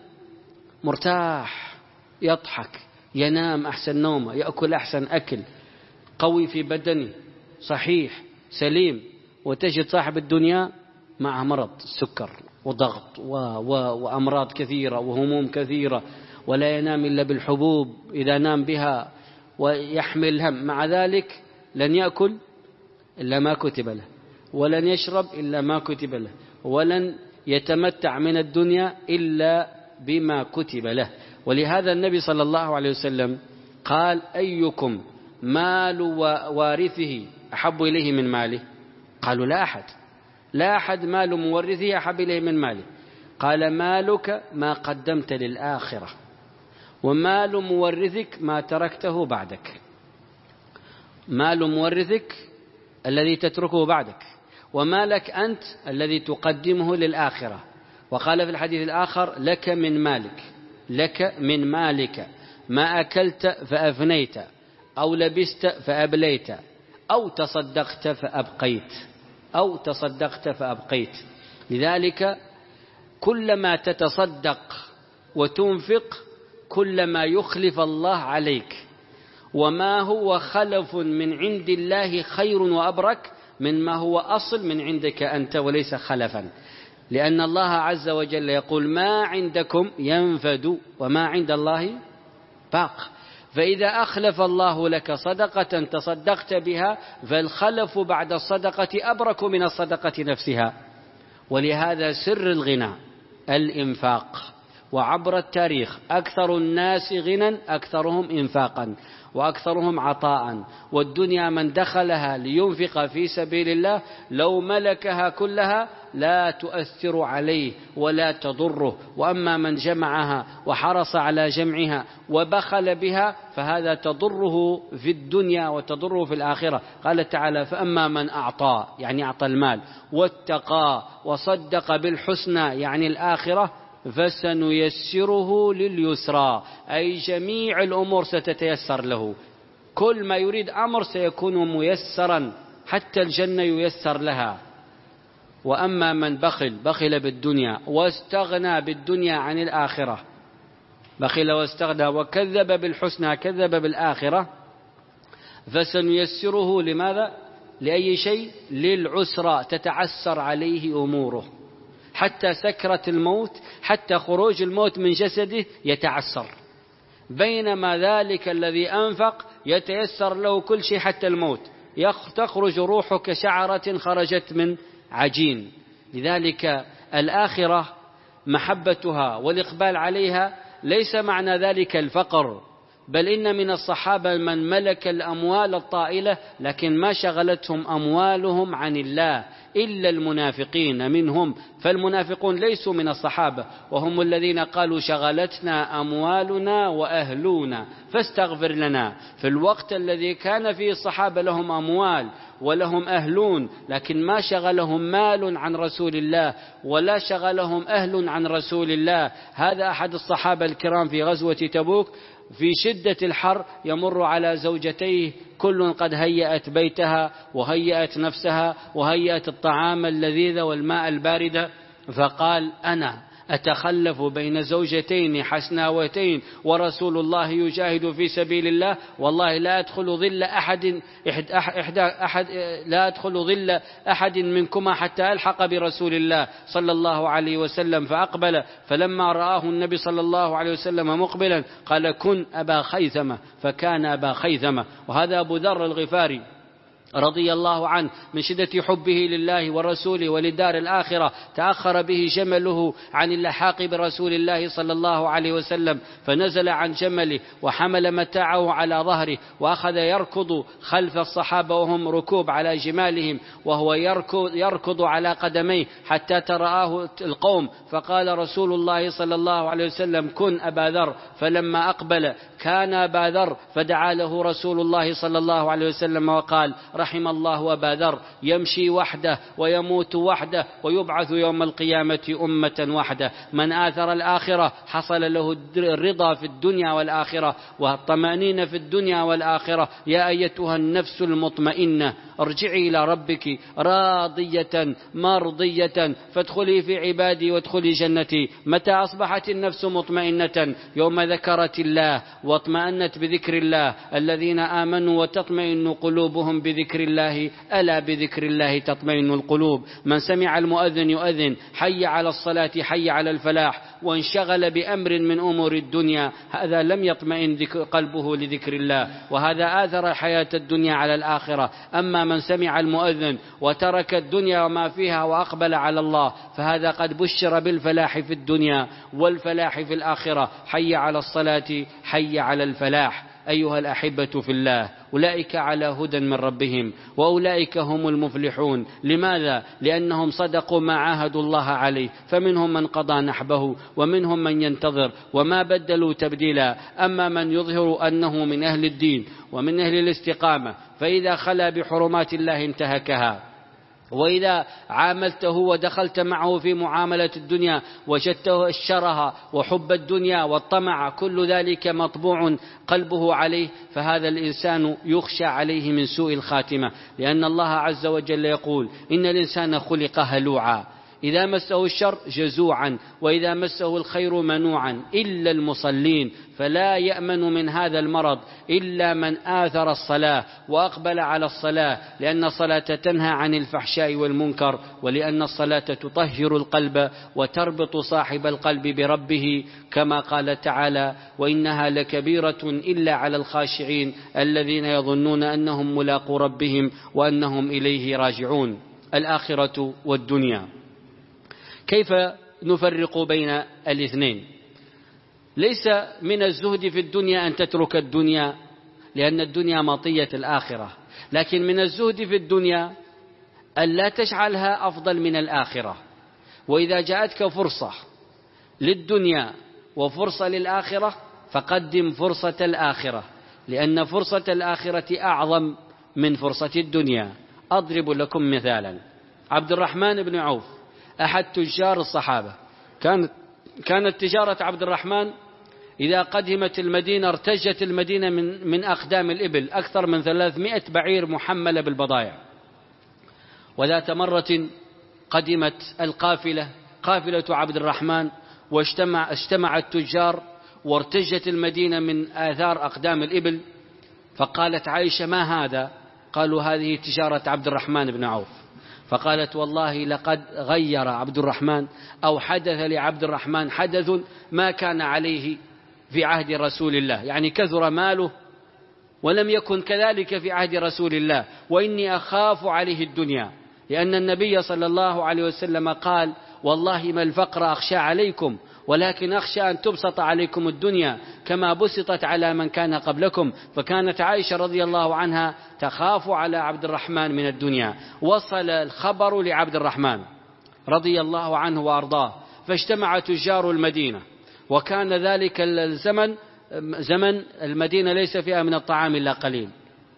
مرتاح، يضحك، ينام أحسن نومه، يأكل أحسن أكل، قوي في بدنه، صحيح سليم. وتجد صاحب الدنيا معه مرض سكر وضغط و... و... وأمراض كثيرة وهموم كثيرة، ولا ينام إلا بالحبوب إذا نام بها ويحمل هم. مع ذلك لن يأكل إلا ما كتب له، ولن يشرب إلا ما كتب له، ولن يتمتع من الدنيا إلا بما كتب له. ولهذا النبي صلى الله عليه وسلم قال أيكم مال وارثه أحب إليه من ماله؟ قالوا لا أحد، لا أحد مال مورثه أحب إليه من ماله. قال مالك ما قدمت للآخرة، ومال مورثك ما تركته بعدك. مال مورثك الذي تتركه بعدك، ومالك أنت الذي تقدمه للآخرة. وقال في الحديث الآخر لك من مالك لك من مالك ما أكلت فأفنيت أو لبست فأبليت أو تصدقت فأبقيت أو تصدقت فأبقيت. لذلك كلما تتصدق وتنفق كل ما يخلف الله عليك، وما هو خلف من عند الله خير وأبرك مما هو أصل من عندك أنت وليس خلفا، لأن الله عز وجل يقول ما عندكم ينفد وما عند الله باق. فإذا أخلف الله لك صدقة تصدقت بها فالخلف بعد الصدقة أبرك من الصدقة نفسها. ولهذا سر الغنى الإنفاق، وعبر التاريخ أكثر الناس غنى أكثرهم إنفاقا وأكثرهم عطاء، والدنيا من دخلها لينفق في سبيل الله لو ملكها كلها لا تؤثر عليه ولا تضره، وأما من جمعها وحرص على جمعها وبخل بها فهذا تضره في الدنيا وتضره في الآخرة. قال تعالى فأما من أعطى يعني أعطى المال واتقى وصدق بالحسنى يعني الآخرة فسنيسره لليسرى، أي جميع الأمور ستتيسر له، كل ما يريد أمر سيكون ميسرا حتى الجنة ييسر لها. وأما من بخل بخل بالدنيا واستغنى بالدنيا عن الآخرة، بخل واستغنى وكذب بالحسنى كذب بالآخرة، فسنيسره لماذا؟ لأي شيء؟ للعسرى، تتعسر عليه أموره، حتى سكرة الموت، حتى خروج الموت من جسده يتعسر، بينما ذلك الذي أنفق يتيسر له كل شيء حتى الموت، تخرج روحه كشعرة خرجت من عجين. لذلك الآخرة محبتها والإقبال عليها ليس معنى ذلك الفقر، بل إن من الصحابة من ملك الأموال الطائلة لكن ما شغلتهم أموالهم عن الله إلا المنافقين منهم، فالمنافقون ليسوا من الصحابة، وهم الذين قالوا شغلتنا أموالنا وأهلنا فاستغفر لنا. في الوقت الذي كان فيه الصحابة لهم أموال ولهم أهلون لكن ما شغلهم مال عن رسول الله ولا شغلهم أهل عن رسول الله. هذا أحد الصحابة الكرام في غزوة تبوك في شدة الحر يمر على زوجتيه كل قد هيأت بيتها وهيأت نفسها وهيأت الطعام اللذيذ والماء البارد، فقال أنا أتخلف بين زوجتين حسناوتين ورسول الله يجاهد في سبيل الله، والله لا أدخل ظل أحد إحد أحد أحد لا أدخل ظل أحد منكما حتى ألحق برسول الله صلى الله عليه وسلم. فأقبل، فلما رآه النبي صلى الله عليه وسلم مقبلا قال كن أبا خيثمة، فكان أبا خيثمة. وهذا أبو ذر الغفاري رضي الله عنه من شدة حبه لله ورسوله ولدار الآخرة تأخر به جمله عن اللحاق برسول الله صلى الله عليه وسلم، فنزل عن جمله وحمل متاعه على ظهره وأخذ يركض خلف الصحابة وهم ركوب على جمالهم، وهو يركض, يركض على قدميه حتى ترآه القوم، فقال رسول الله صلى الله عليه وسلم كن أبا ذر، فلما أقبل كان أبا ذر، فدعا له رسول الله صلى الله عليه وسلم وقال رحم الله أبا ذر يمشي وحده ويموت وحده ويبعث يوم القيامة أمة وحده. من آثر الآخرة حصل له الرضا في الدنيا والآخرة والطمأنينة في الدنيا والآخرة. يا أيتها النفس المطمئنة ارجعي إلى ربك راضية مرضية فادخلي في عبادي وادخلي جنتي. متى أصبحت النفس مطمئنة؟ يوم ذكرت الله واطمأنت بذكر الله. الذين آمنوا وتطمئن قلوبهم بذكر الله ألا بذكر الله تطمئن القلوب. من سمع المؤذن يؤذن حي على الصلاة حي على الفلاح وانشغل بأمر من أمور الدنيا هذا لم يطمئن قلبه لذكر الله، وهذا آثر الحياة الدنيا على الآخرة. أما من سمع المؤذن وترك الدنيا وما فيها وأقبل على الله فهذا قد بشر بالفلاح في الدنيا والفلاح في الآخرة. حي على الصلاة حي على الفلاح. أيها الأحبة في الله، أولئك على هدى من ربهم وأولئك هم المفلحون. لماذا؟ لأنهم صدقوا ما عاهدوا الله عليه، فمنهم من قضى نحبه ومنهم من ينتظر وما بدلوا تبديلا. أما من يظهر أنه من أهل الدين ومن أهل الاستقامة فإذا خلا بحرمات الله انتهكها، وإذا عاملته ودخلت معه في معاملة الدنيا وجدته الشره وحب الدنيا والطمع كل ذلك مطبوع قلبه عليه، فهذا الإنسان يخشى عليه من سوء الخاتمة. لأن الله عز وجل يقول إن الإنسان خلق هلوعا إذا مسه الشر جزوعا، وإذا مسه الخير منوعا، إلا المصلين، فلا يأمن من هذا المرض إلا من آثر الصلاة وأقبل على الصلاة، لأن الصلاة تنهى عن الفحشاء والمنكر، ولأن الصلاة تطهر القلب وتربط صاحب القلب بربه، كما قال تعالى: وإنها لكبيرة إلا على الخاشعين الذين يظنون أنهم ملاقو ربهم وأنهم إليه راجعون. الآخرة والدنيا، كيف نفرق بين الاثنين؟ ليس من الزهد في الدنيا أن تترك الدنيا، لأن الدنيا مطية الآخرة، لكن من الزهد في الدنيا أن لا تجعلها أفضل من الآخرة. وإذا جاءتك فرصة للدنيا وفرصة للآخرة فقدم فرصة الآخرة، لأن فرصة الآخرة أعظم من فرصة الدنيا. أضرب لكم مثالا: عبد الرحمن بن عوف أحد تجار الصحابة، كانت كانت تجارة عبد الرحمن إذا قدمت المدينة ارتجت المدينة من من أقدام الإبل، أكثر من ثلاثمائة بعير محملة بالبضائع. وذات مرة قدمت القافلة قافلة عبد الرحمن، واجتمع اجتمع التجار وارتجت المدينة من آثار أقدام الإبل، فقالت عائشة: ما هذا؟ قالوا: هذه تجارة عبد الرحمن بن عوف. فقالت: والله لقد غير عبد الرحمن أو حدث لعبد الرحمن حدث ما كان عليه في عهد رسول الله، يعني كثر ماله ولم يكن كذلك في عهد رسول الله، وإني أخاف عليه الدنيا، لأن النبي صلى الله عليه وسلم قال: والله ما الفقر أخشى عليكم، ولكن أخشى أن تبسط عليكم الدنيا كما بسطت على من كان قبلكم. فكانت عائشة رضي الله عنها تخاف على عبد الرحمن من الدنيا. وصل الخبر لعبد الرحمن رضي الله عنه وأرضاه، فاجتمع تجار المدينة، وكان ذلك الزمن زمن المدينة ليس فيها من الطعام إلا قليل.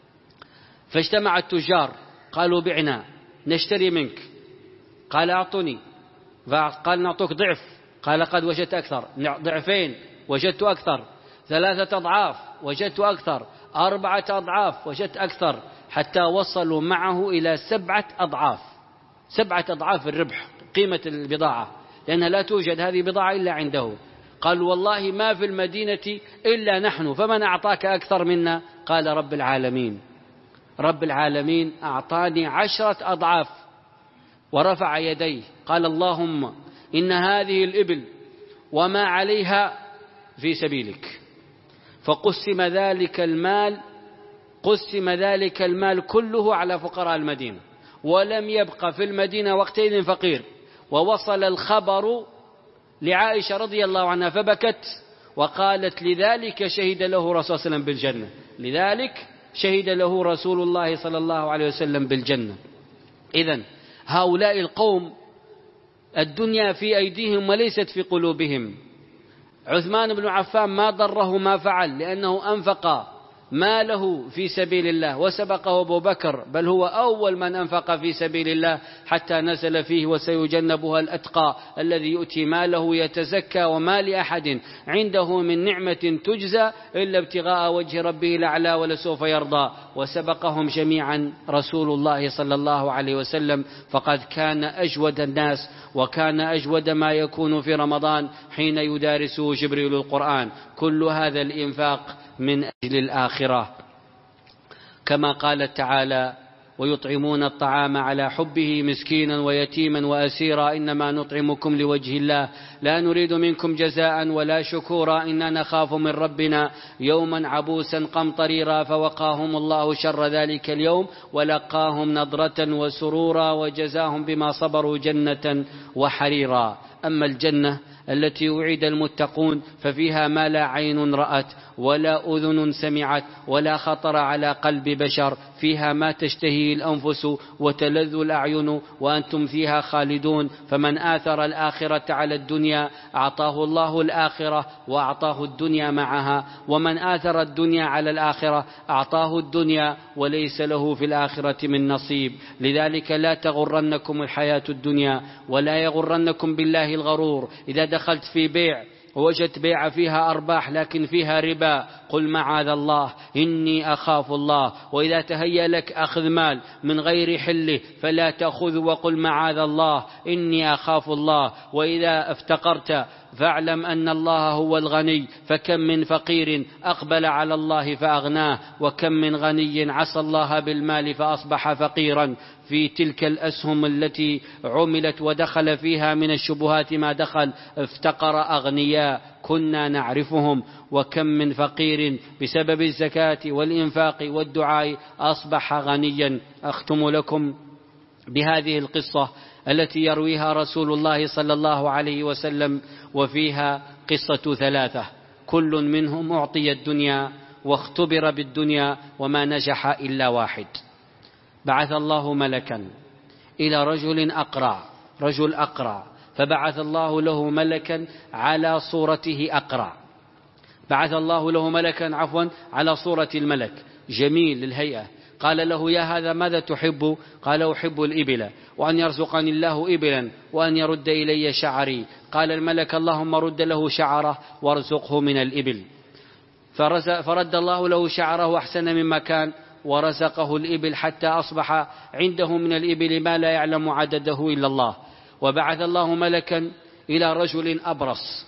فاجتمع التجار قالوا: بعنا نشتري منك. قال: أعطني. فقال: نعطوك ضعف. قال: قد وجدت أكثر. ضعفين وجدت أكثر. ثلاثة أضعاف وجدت أكثر. أربعة أضعاف وجدت أكثر، حتى وصلوا معه إلى سبعة أضعاف سبعة أضعاف الربح قيمة البضاعة، لأنها لا توجد هذه بضاعة إلا عنده. قالوا: والله ما في المدينة إلا نحن، فمن أعطاك أكثر منا؟ قال: رب العالمين. رب العالمين أعطاني عشرة أضعاف. ورفع يديه قال: اللهم إن هذه الإبل وما عليها في سبيلك. فقسم ذلك المال قسم ذلك المال كله على فقراء المدينة، ولم يبقى في المدينة وقتئذ فقير. ووصل الخبر لعائشة رضي الله عنها فبكت وقالت: لذلك شهد له رسول الله صلى الله عليه وسلم بالجنة لذلك شهد له رسول الله صلى الله عليه وسلم بالجنة. إذن هؤلاء القوم الدنيا في أيديهم وليست في قلوبهم. عثمان بن عفان ما ضره ما فعل، لأنه أنفق ماله في سبيل الله وسبقه أبو بكر، بل هو أول من أنفق في سبيل الله، حتى نزل فيه: وسيجنبها الأتقى الذي يؤتي ماله يتزكى وما لأحد عنده من نعمة تجزى إلا ابتغاء وجه ربه الأعلى ولسوف يرضى. وسبقهم جميعا رسول الله صلى الله عليه وسلم، فقد كان أجود الناس، وكان أجود ما يكون في رمضان حين يدارسه جبريل القرآن. كل هذا الإنفاق من أجل الآخرة، كما قال تعالى: ويطعمون الطعام على حبه مسكينا ويتيما وأسيرا إنما نطعمكم لوجه الله لا نريد منكم جزاء ولا شكورا إنا نخاف من ربنا يوما عبوسا قمطريرا فوقاهم الله شر ذلك اليوم ولقاهم نضرة وسرورا وجزاهم بما صبروا جنة وحريرا. أما الجنة التي وعد المتقون ففيها ما لا عين رأت ولا أذن سمعت ولا خطر على قلب بشر، فيها ما تشتهي الأنفس وتلذ الأعين وأنتم فيها خالدون. فمن آثر الآخرة على الدنيا أعطاه الله الآخرة وأعطاه الدنيا معها، ومن آثر الدنيا على الآخرة أعطاه الدنيا وليس له في الآخرة من نصيب. لذلك لا تغرنكم الحياة الدنيا ولا يغرنكم بالله الغرور. إذا دخلت في بيع وجدت بيع فيها أرباح لكن فيها ربا، قل معاذ الله إني أخاف الله. وإذا تهيأ لك أخذ مال من غير حله فلا تأخذ وقل معاذ الله إني أخاف الله. وإذا افتقرت فاعلم أن الله هو الغني، فكم من فقير أقبل على الله فأغناه، وكم من غني عصى الله بالمال فأصبح فقيرا. في تلك الأسهم التي عملت ودخل فيها من الشبهات ما دخل افتقر أغنياء كنا نعرفهم، وكم من فقير بسبب الزكاة والإنفاق والدعاء أصبح غنيا. أختم لكم بهذه القصة التي يرويها رسول الله صلى الله عليه وسلم، وفيها قصة ثلاثة كل منهم أعطي الدنيا واختبر بالدنيا وما نجح إلا واحد. بعث الله ملكا إلى رجل أقرع، رجل أقرع، فبعث الله له ملكا على صورته أقرع، بعث الله له ملكا عفوا على صورة الملك جميل للهيئة. قال له يا هذا ماذا تحب؟ قال أحب الإبل، وأن يرزقني الله إبلا وأن يرد إلي شعري. قال الملك اللهم رد له شعره وارزقه من الإبل. فرد الله له شعره أحسن مما كان ورزقه الإبل حتى أصبح عنده من الإبل ما لا يعلم عدده إلا الله. وبعث الله ملكا إلى رجل أبرص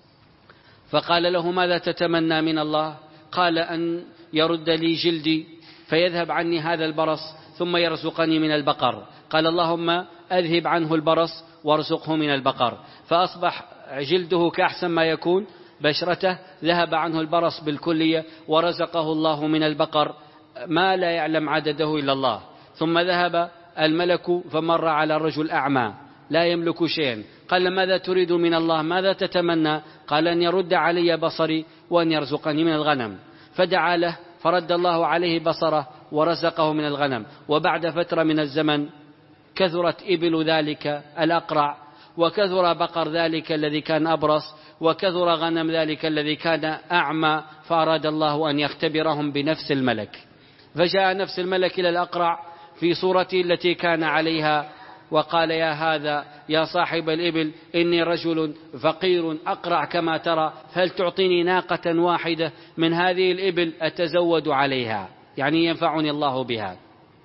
فقال له ماذا تتمنى من الله؟ قال أن يرد لي جلدي فيذهب عني هذا البرص ثم يرزقني من البقر. قال اللهم أذهب عنه البرص وارزقه من البقر. فأصبح جلده كأحسن ما يكون، بشرته ذهب عنه البرص بالكلية ورزقه الله من البقر ما لا يعلم عدده إلا الله. ثم ذهب الملك فمر على رجل أعمى لا يملك شيئا. قال ماذا تريد من الله؟ ماذا تتمنى؟ قال أن يرد علي بصري وأن يرزقني من الغنم. فدعا له فرد الله عليه بصره ورزقه من الغنم. وبعد فترة من الزمن كثرت إبل ذلك الأقرع، وكثر بقر ذلك الذي كان أبرص، وكثر غنم ذلك الذي كان أعمى. فأراد الله أن يختبرهم بنفس الملك، فجاء نفس الملك إلى الأقرع في صورته التي كان عليها وقال يا هذا يا صاحب الإبل إني رجل فقير أقرع كما ترى، هل تعطيني ناقة واحدة من هذه الإبل أتزود عليها، يعني ينفعني الله بها؟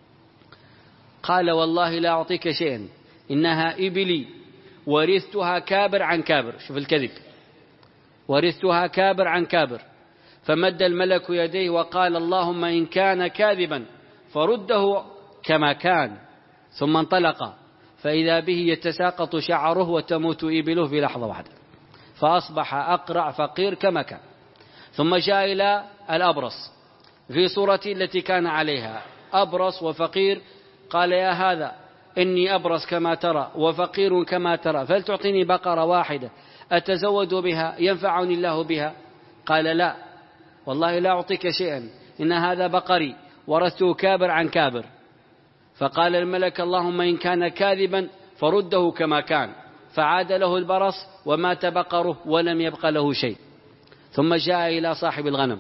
قال والله لا أعطيك شيئا، إنها إبلي ورثتها كابر عن كابر. شوف الكذب، ورثتها كابر عن كابر. فمد الملك يديه وقال اللهم إن كان كاذبا فرده كما كان. ثم انطلق فإذا به يتساقط شعره وتموت إبله في لحظة واحدة، فأصبح أقرع فقير كما كان. ثم جاء إلى الأبرص في صورته التي كان عليها، أبرص وفقير. قال يا هذا إني أبرص كما ترى وفقير كما ترى، فهل تعطيني بقرة واحدة أتزود بها ينفعني الله بها؟ قال لا والله لا أعطيك شيئا، إن هذا بقري ورثته كابر عن كابر. فقال الملك اللهم إن كان كاذبا فرده كما كان. فعاد له البرص ومات بقره ولم يبق له شيء. ثم جاء إلى صاحب الغنم،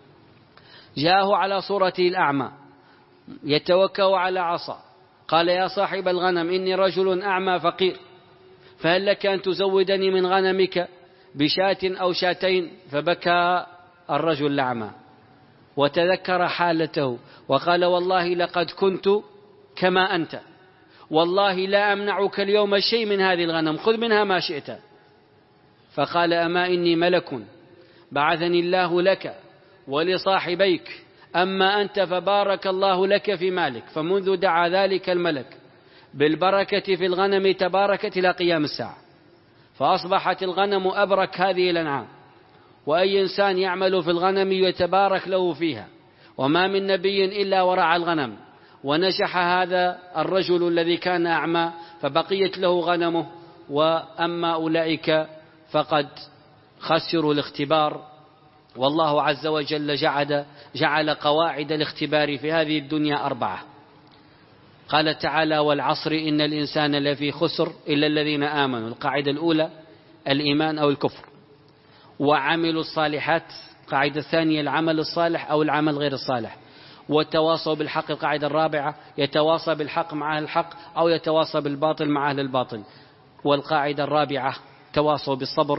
جاءه على صورته الأعمى يتوكأ على عصا. قال يا صاحب الغنم إني رجل أعمى فقير، فهل لك أن تزودني من غنمك بشاة أو شاتين؟ فبكى الرجل الأعمى وتذكر حالته وقال والله لقد كنت كما أنت، والله لا أمنعك اليوم شيء من هذه الغنم، خذ منها ما شئت. فقال أما إني ملك بعثني الله لك ولصاحبيك، أما أنت فبارك الله لك في مالك. فمنذ دعا ذلك الملك بالبركة في الغنم تباركت إلى قيام الساعة، فأصبحت الغنم أبرك هذه الأنعام. وأي إنسان يعمل في الغنم يتبارك له فيها، وما من نبي إلا ورعى الغنم. ونجح هذا الرجل الذي كان أعمى فبقيت له غنمه، وأما أولئك فقد خسروا الاختبار. والله عز وجل جعل, جعل قواعد الاختبار في هذه الدنيا أربعة. قال تعالى والعصر إن الإنسان لفي خسر إلا الذين آمنوا. القاعدة الأولى الإيمان أو الكفر، وعملوا الصالحات. القاعدة الثانية العمل الصالح أو العمل غير الصالح، وتواصوا بالحق. القاعدة الرابعة يتواصى بالحق مع أهل الحق أو يتواصى بالباطل مع أهل الباطل. والقاعدة الرابعة تواصوا بالصبر.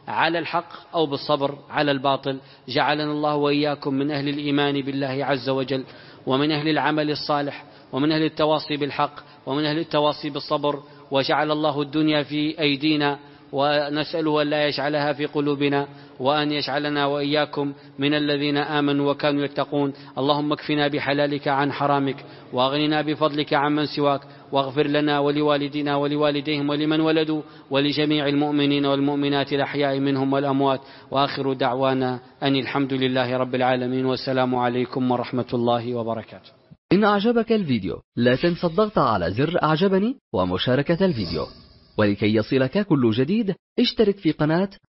على الحق أو بالصبر على الباطل. جعلنا الله وإياكم من أهل الإيمان بالله عز وجل، ومن أهل العمل الصالح، ومن أهل التواصي بالحق، ومن أهل التواصي بالصبر. وجعل الله الدنيا في أيدينا، ونسأله أن لا يجعلها في قلوبنا، وأن يجعلنا وإياكم من الذين آمنوا وكانوا يتقون. اللهم اكفنا بحلالك عن حرامك، وأغننا بفضلك عمن سواك، واغفر لنا ولوالدينا ولوالديهم ولمن ولدوا ولجميع المؤمنين والمؤمنات الأحياء منهم والأموات. وآخر دعوانا أن الحمد لله رب العالمين، والسلام عليكم ورحمة الله وبركاته. إن أعجبك الفيديو لا تنسى الضغط على زر أعجبني ومشاركة الفيديو، ولكي يصلك كل جديد اشترك في قناة